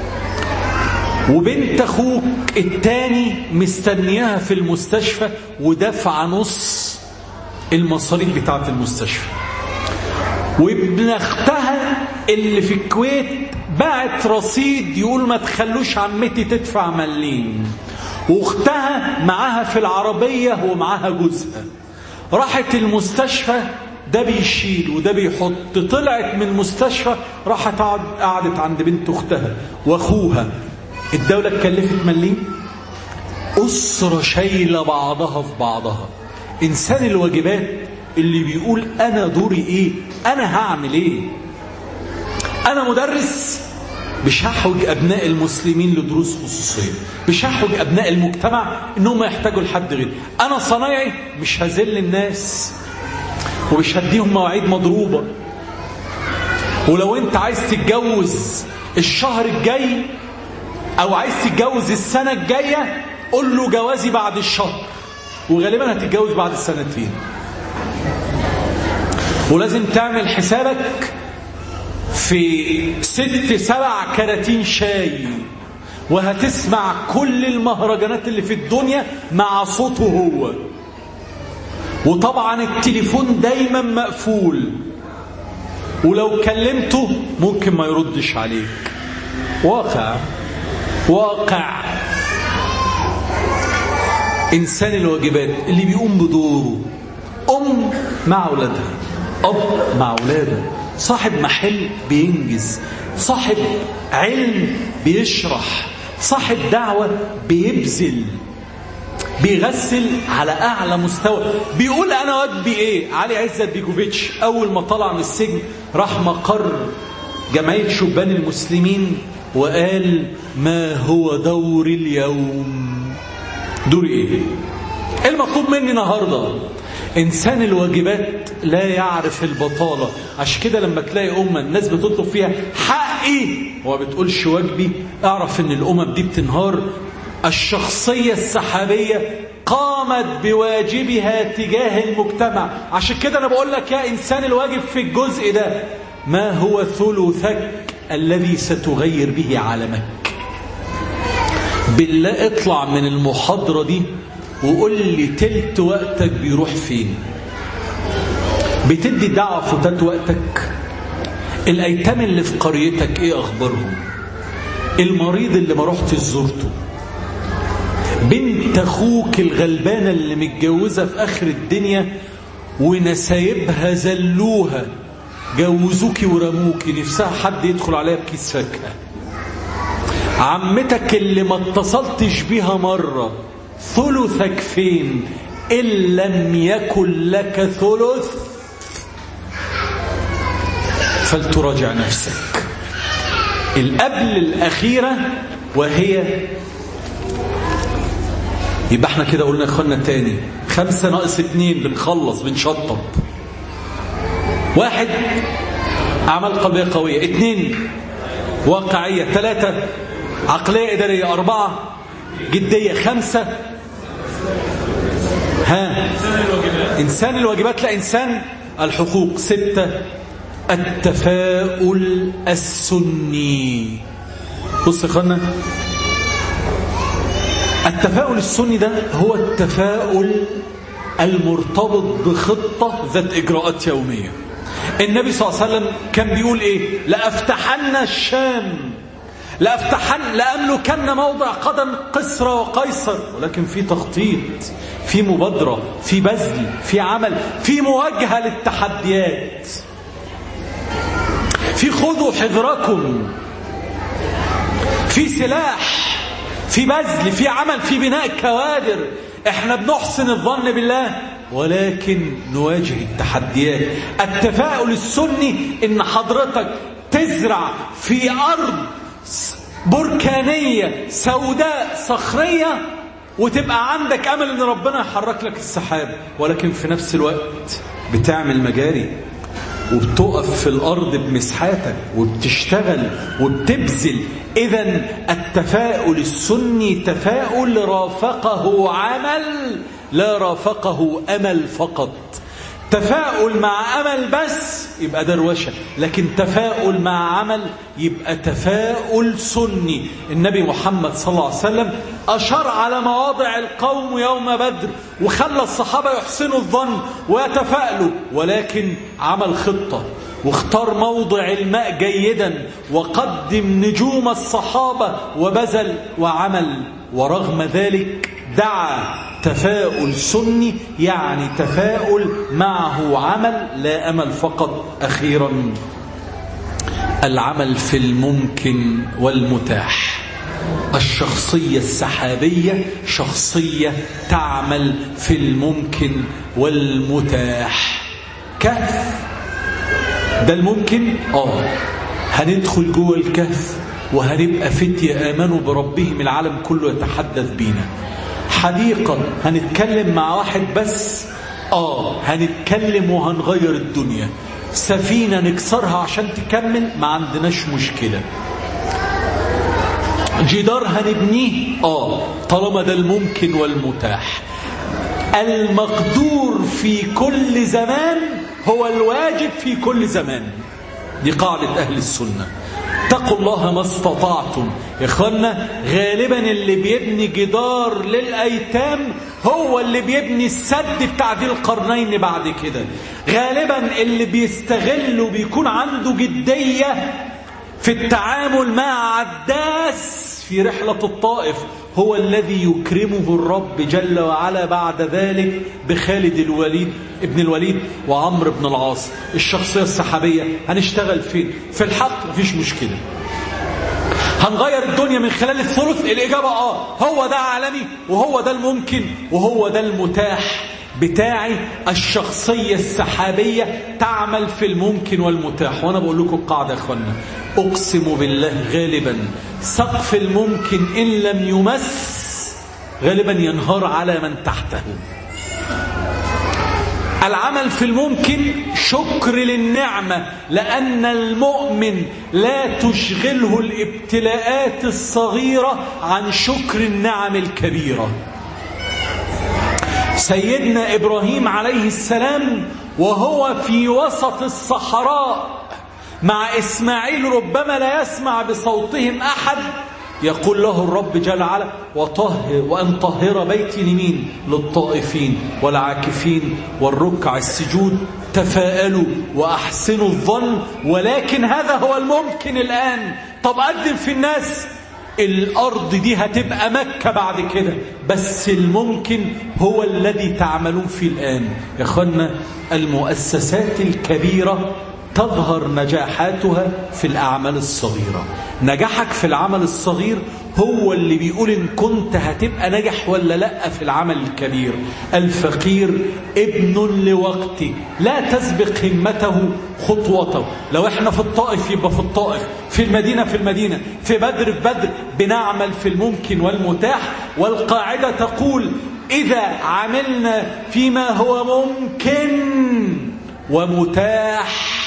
وبنت أخوك التاني مستنياها في المستشفى ودفع نص المصاريف بتاعة المستشفى، وابن أختها اللي في الكويت باعت رصيد يقول ما تخلوش عمتي تدفع مليم، واختها معاها في العربية ومعاها جوزها. راحت المستشفى، ده بيشيل وده بيحط، طلعت من المستشفى راحت قعدت عند بنت اختها واخوها. الدولة اتكلفت مليم. أسرة شايلة بعضها في بعضها. إنسان الواجبات اللي بيقول أنا دوري إيه، أنا هعمل إيه. أنا مدرس مش هحوج أبناء المسلمين لدروس خصوصية، مش هحوج أبناء المجتمع إنهم يحتاجوا لحد غير. أنا صنايعي مش هذل الناس ومش هديهم مواعيد مضروبة. ولو أنت عايز تتجوز الشهر الجاي أو عايز تتجوز السنة الجاية قل له جوازي بعد الشهر، وغالبا هتتجوز بعد السنتين. ولازم تعمل حسابك في ست سبع كراتين شاي، وهتسمع كل المهرجانات اللي في الدنيا مع صوته هو، وطبعا التليفون دايما مقفول، ولو كلمته ممكن ما يردش عليك. واقع واقع. إنسان الواجبات اللي بيقوم بدوره، أم مع أولادها، أب مع أولاده، صاحب محل بينجز، صاحب علم بيشرح، صاحب دعوة بيبذل، بيغسل على أعلى مستوى، بيقول أنا واجبي إيه. علي عزت بيكوفيتش أول ما طلع من السجن راح مقر جمعية شبان المسلمين وقال ما هو دوري اليوم، دوري إيه، المطلوب مني النهارده. إنسان الواجبات لا يعرف البطالة. عشان كده لما تلاقي أمة الناس بتطلب فيها حقي وما بتقولش واجبي، اعرف إن الأمم دي بتنهار. الشخصية السحابية قامت بواجبها تجاه المجتمع. عشان كده أنا بقول لك يا إنسان الواجب في الجزء ده، ما هو ثلثك الذي ستغير به عالمك. بالله اطلع من المحاضرة دي وقول لي تلت وقتك بيروح فين. بتدي دعوة فتات وقتك؟ الأيتام اللي في قريتك ايه أخبارهم؟ المريض اللي ما رحت زرته؟ بنت أخوك الغلبانة اللي متجوزة في آخر الدنيا ونسايبها زلوها، جوزوكي ورموكي، نفسها حد يدخل عليها بكيس فاكهة. عمتك اللي ما اتصلتش بيها مرة، ثلثك فين؟ إن لم يكن لك ثلث فلتراجع نفسك. القبل الأخيرة وهي، يبقى احنا كده قلنا اخوانا تاني خمسة ناقص اتنين، بنخلص بنشطب. واحد أعمال قلبية قوية، اتنين واقعية، ثلاثة عقلية إدارية، أربعة جدية، خمسة ها إنسان الواجبات لا إنسان الحقوق، ستة التفاؤل السني. بص يا اخوانا، التفاؤل السني ده هو التفاؤل المرتبط بخطة ذات إجراءات يومية. النبي صلى الله عليه وسلم كان بيقول إيه؟ لأفتحن الشام، لأفتحن لأملكن موضع قدم قسرى وقيصر. ولكن في تخطيط، في مبادرة، في بذل، في عمل، في مواجهة للتحديات، في خذوا حذركم، في سلاح، في بذل، في عمل، في بناء كوادر. احنا بنحسن الظن بالله ولكن نواجه التحديات. التفاؤل السني ان حضرتك تزرع في ارض بركانية سوداء صخرية وتبقى عندك امل ان ربنا يحرك لك السحاب، ولكن في نفس الوقت بتعمل مجاري، وبتقف في الأرض بمسحاتك وبتشتغل وبتبذل. إذن التفاؤل السني تفاؤل رافقه عمل لا رافقه أمل فقط. تفاؤل مع أمل بس يبقى دروشة، لكن تفاؤل مع عمل يبقى تفاؤل سني. النبي محمد صلى الله عليه وسلم أشار على مواضع القوم يوم بدر وخلى الصحابة يحسنوا الظن ويتفائلوا، ولكن عمل خطة واختار موضع الماء جيدا وقدم نجوم الصحابة وبذل وعمل، ورغم ذلك دعا تفاؤل سني، يعني تفاؤل معه عمل لا أمل فقط. أخيرا العمل في الممكن والمتاح. الشخصية السحابية شخصية تعمل في الممكن والمتاح. كهف ده الممكن، آه هندخل جوه الكهف وهنبقى فتية آمنوا بربهم، العالم كله يتحدث بينا. حديقة هنتكلم مع واحد بس، آه هنتكلم وهنغير الدنيا. سفينة نكسرها عشان تكمل، ما عندناش مشكلة. جدار هنبنيه، آه طالما ده الممكن والمتاح. المقدور في كل زمان هو الواجب في كل زمان. دي قاعدة أهل السنة. اتقوا الله ما استطعتم. يا اخوانا غالبا اللي بيبني جدار للأيتام هو اللي بيبني السد بتاع ذي القرنين بعد كده. غالبا اللي بيستغل وبيكون عنده جدية في التعامل مع عداس في رحلة الطائف هو الذي يكرمه الرب جل وعلا بعد ذلك بخالد الوليد ابن الوليد وعمرو بن العاص. الشخصية السحابية هنشتغل فين؟ في الحق مفيش مشكلة. هنغير الدنيا من خلال الثلث؟ الإجابة آه. هو ده عالمي وهو ده الممكن وهو ده المتاح بتاعي. الشخصية السحابية تعمل في الممكن والمتاح. وأنا بقول لكم قاعدة يا أخوانا، أقسم بالله غالبا سقف الممكن إن لم يمس غالبا ينهار على من تحته. العمل في الممكن شكر للنعمة، لأن المؤمن لا تشغله الابتلاءات الصغيرة عن شكر النعم الكبيرة. سيدنا إبراهيم عليه السلام وهو في وسط الصحراء مع إسماعيل ربما لا يسمع بصوتهم أحد، يقول له الرب جل وعلا وطهر وأن طهر بيتي لمين؟ للطائفين والعاكفين والركع السجود. تفاءلوا وأحسنوا الظن، ولكن هذا هو الممكن الآن. طب قدم في الناس، الأرض دي هتبقى مكة بعد كده، بس الممكن هو الذي تعملون فيه الآن. يا أخوانا المؤسسات الكبيرة تظهر نجاحاتها في الأعمال الصغيرة. نجاحك في العمل الصغير هو اللي بيقول إن كنت هتبقى نجح ولا لا في العمل الكبير. الفقير ابن لوقته لا تسبق همته خطوته. لو احنا في الطائف يبقى في الطائف، في المدينة في المدينة، في بدر في بدر، بنعمل في الممكن والمتاح. والقاعدة تقول إذا عملنا فيما هو ممكن ومتاح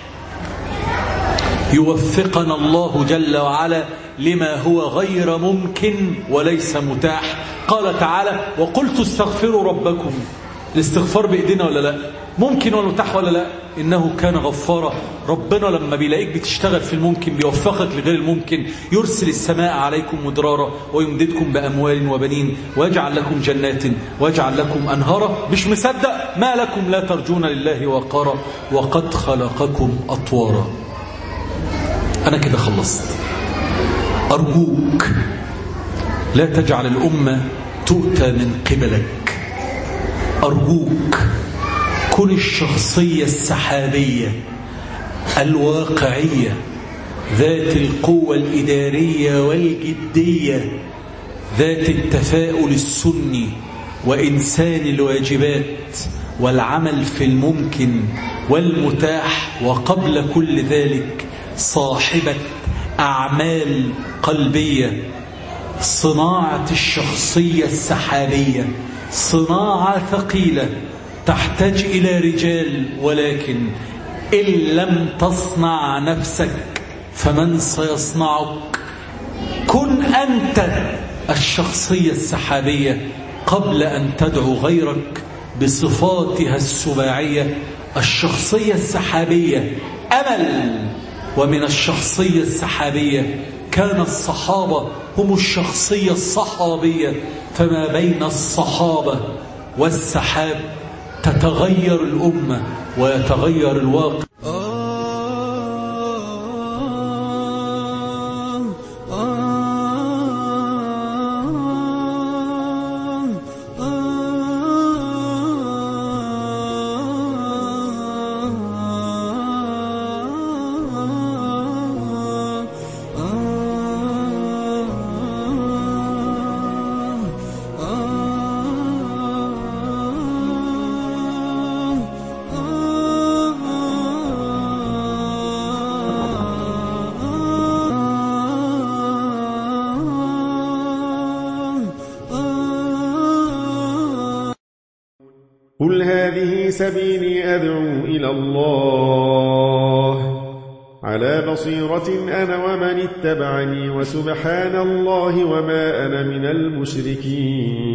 يوفقنا الله جل وعلا لما هو غير ممكن وليس متاح. قال تعالى وقلت استغفروا ربكم. الاستغفار بإيدينا ولا لا؟ ممكن ومتاح ولا لا؟ إنه كان غفارا. ربنا لما بيلاقيك بتشتغل في الممكن بيوفقك لغير الممكن. يرسل السماء عليكم مدرارا ويمددكم بأموال وبنين ويجعل لكم جنات ويجعل لكم أنهارا. مش مصدق؟ ما لكم لا ترجون لله وقارا وقد خلقكم أطوارا. أنا كده خلصت. أرجوك لا تجعل الأمة تؤتى من قبلك. أرجوك كن الشخصية السحابية الواقعية ذات القوة الإدارية والجدية ذات التفاؤل السني وإنسان الواجبات والعمل في الممكن والمتاح. وقبل كل ذلك صاحبة أعمال قلبية. صناعة الشخصية السحابية صناعة ثقيلة تحتاج إلى رجال، ولكن إن لم تصنع نفسك فمن سيصنعك؟ كن أنت الشخصية السحابية قبل أن تدعو غيرك بصفاتها السباعية. الشخصية السحابية أمل، ومن الشخصية السحابية كان الصحابة هم الشخصية الصحابية، فما بين الصحابة والسحاب تتغير الأمة ويتغير الواقع. قل هذه سبيلي أدعو إلى الله على بصيرة أنا ومن اتبعني وسبحان الله وما أنا من المشركين.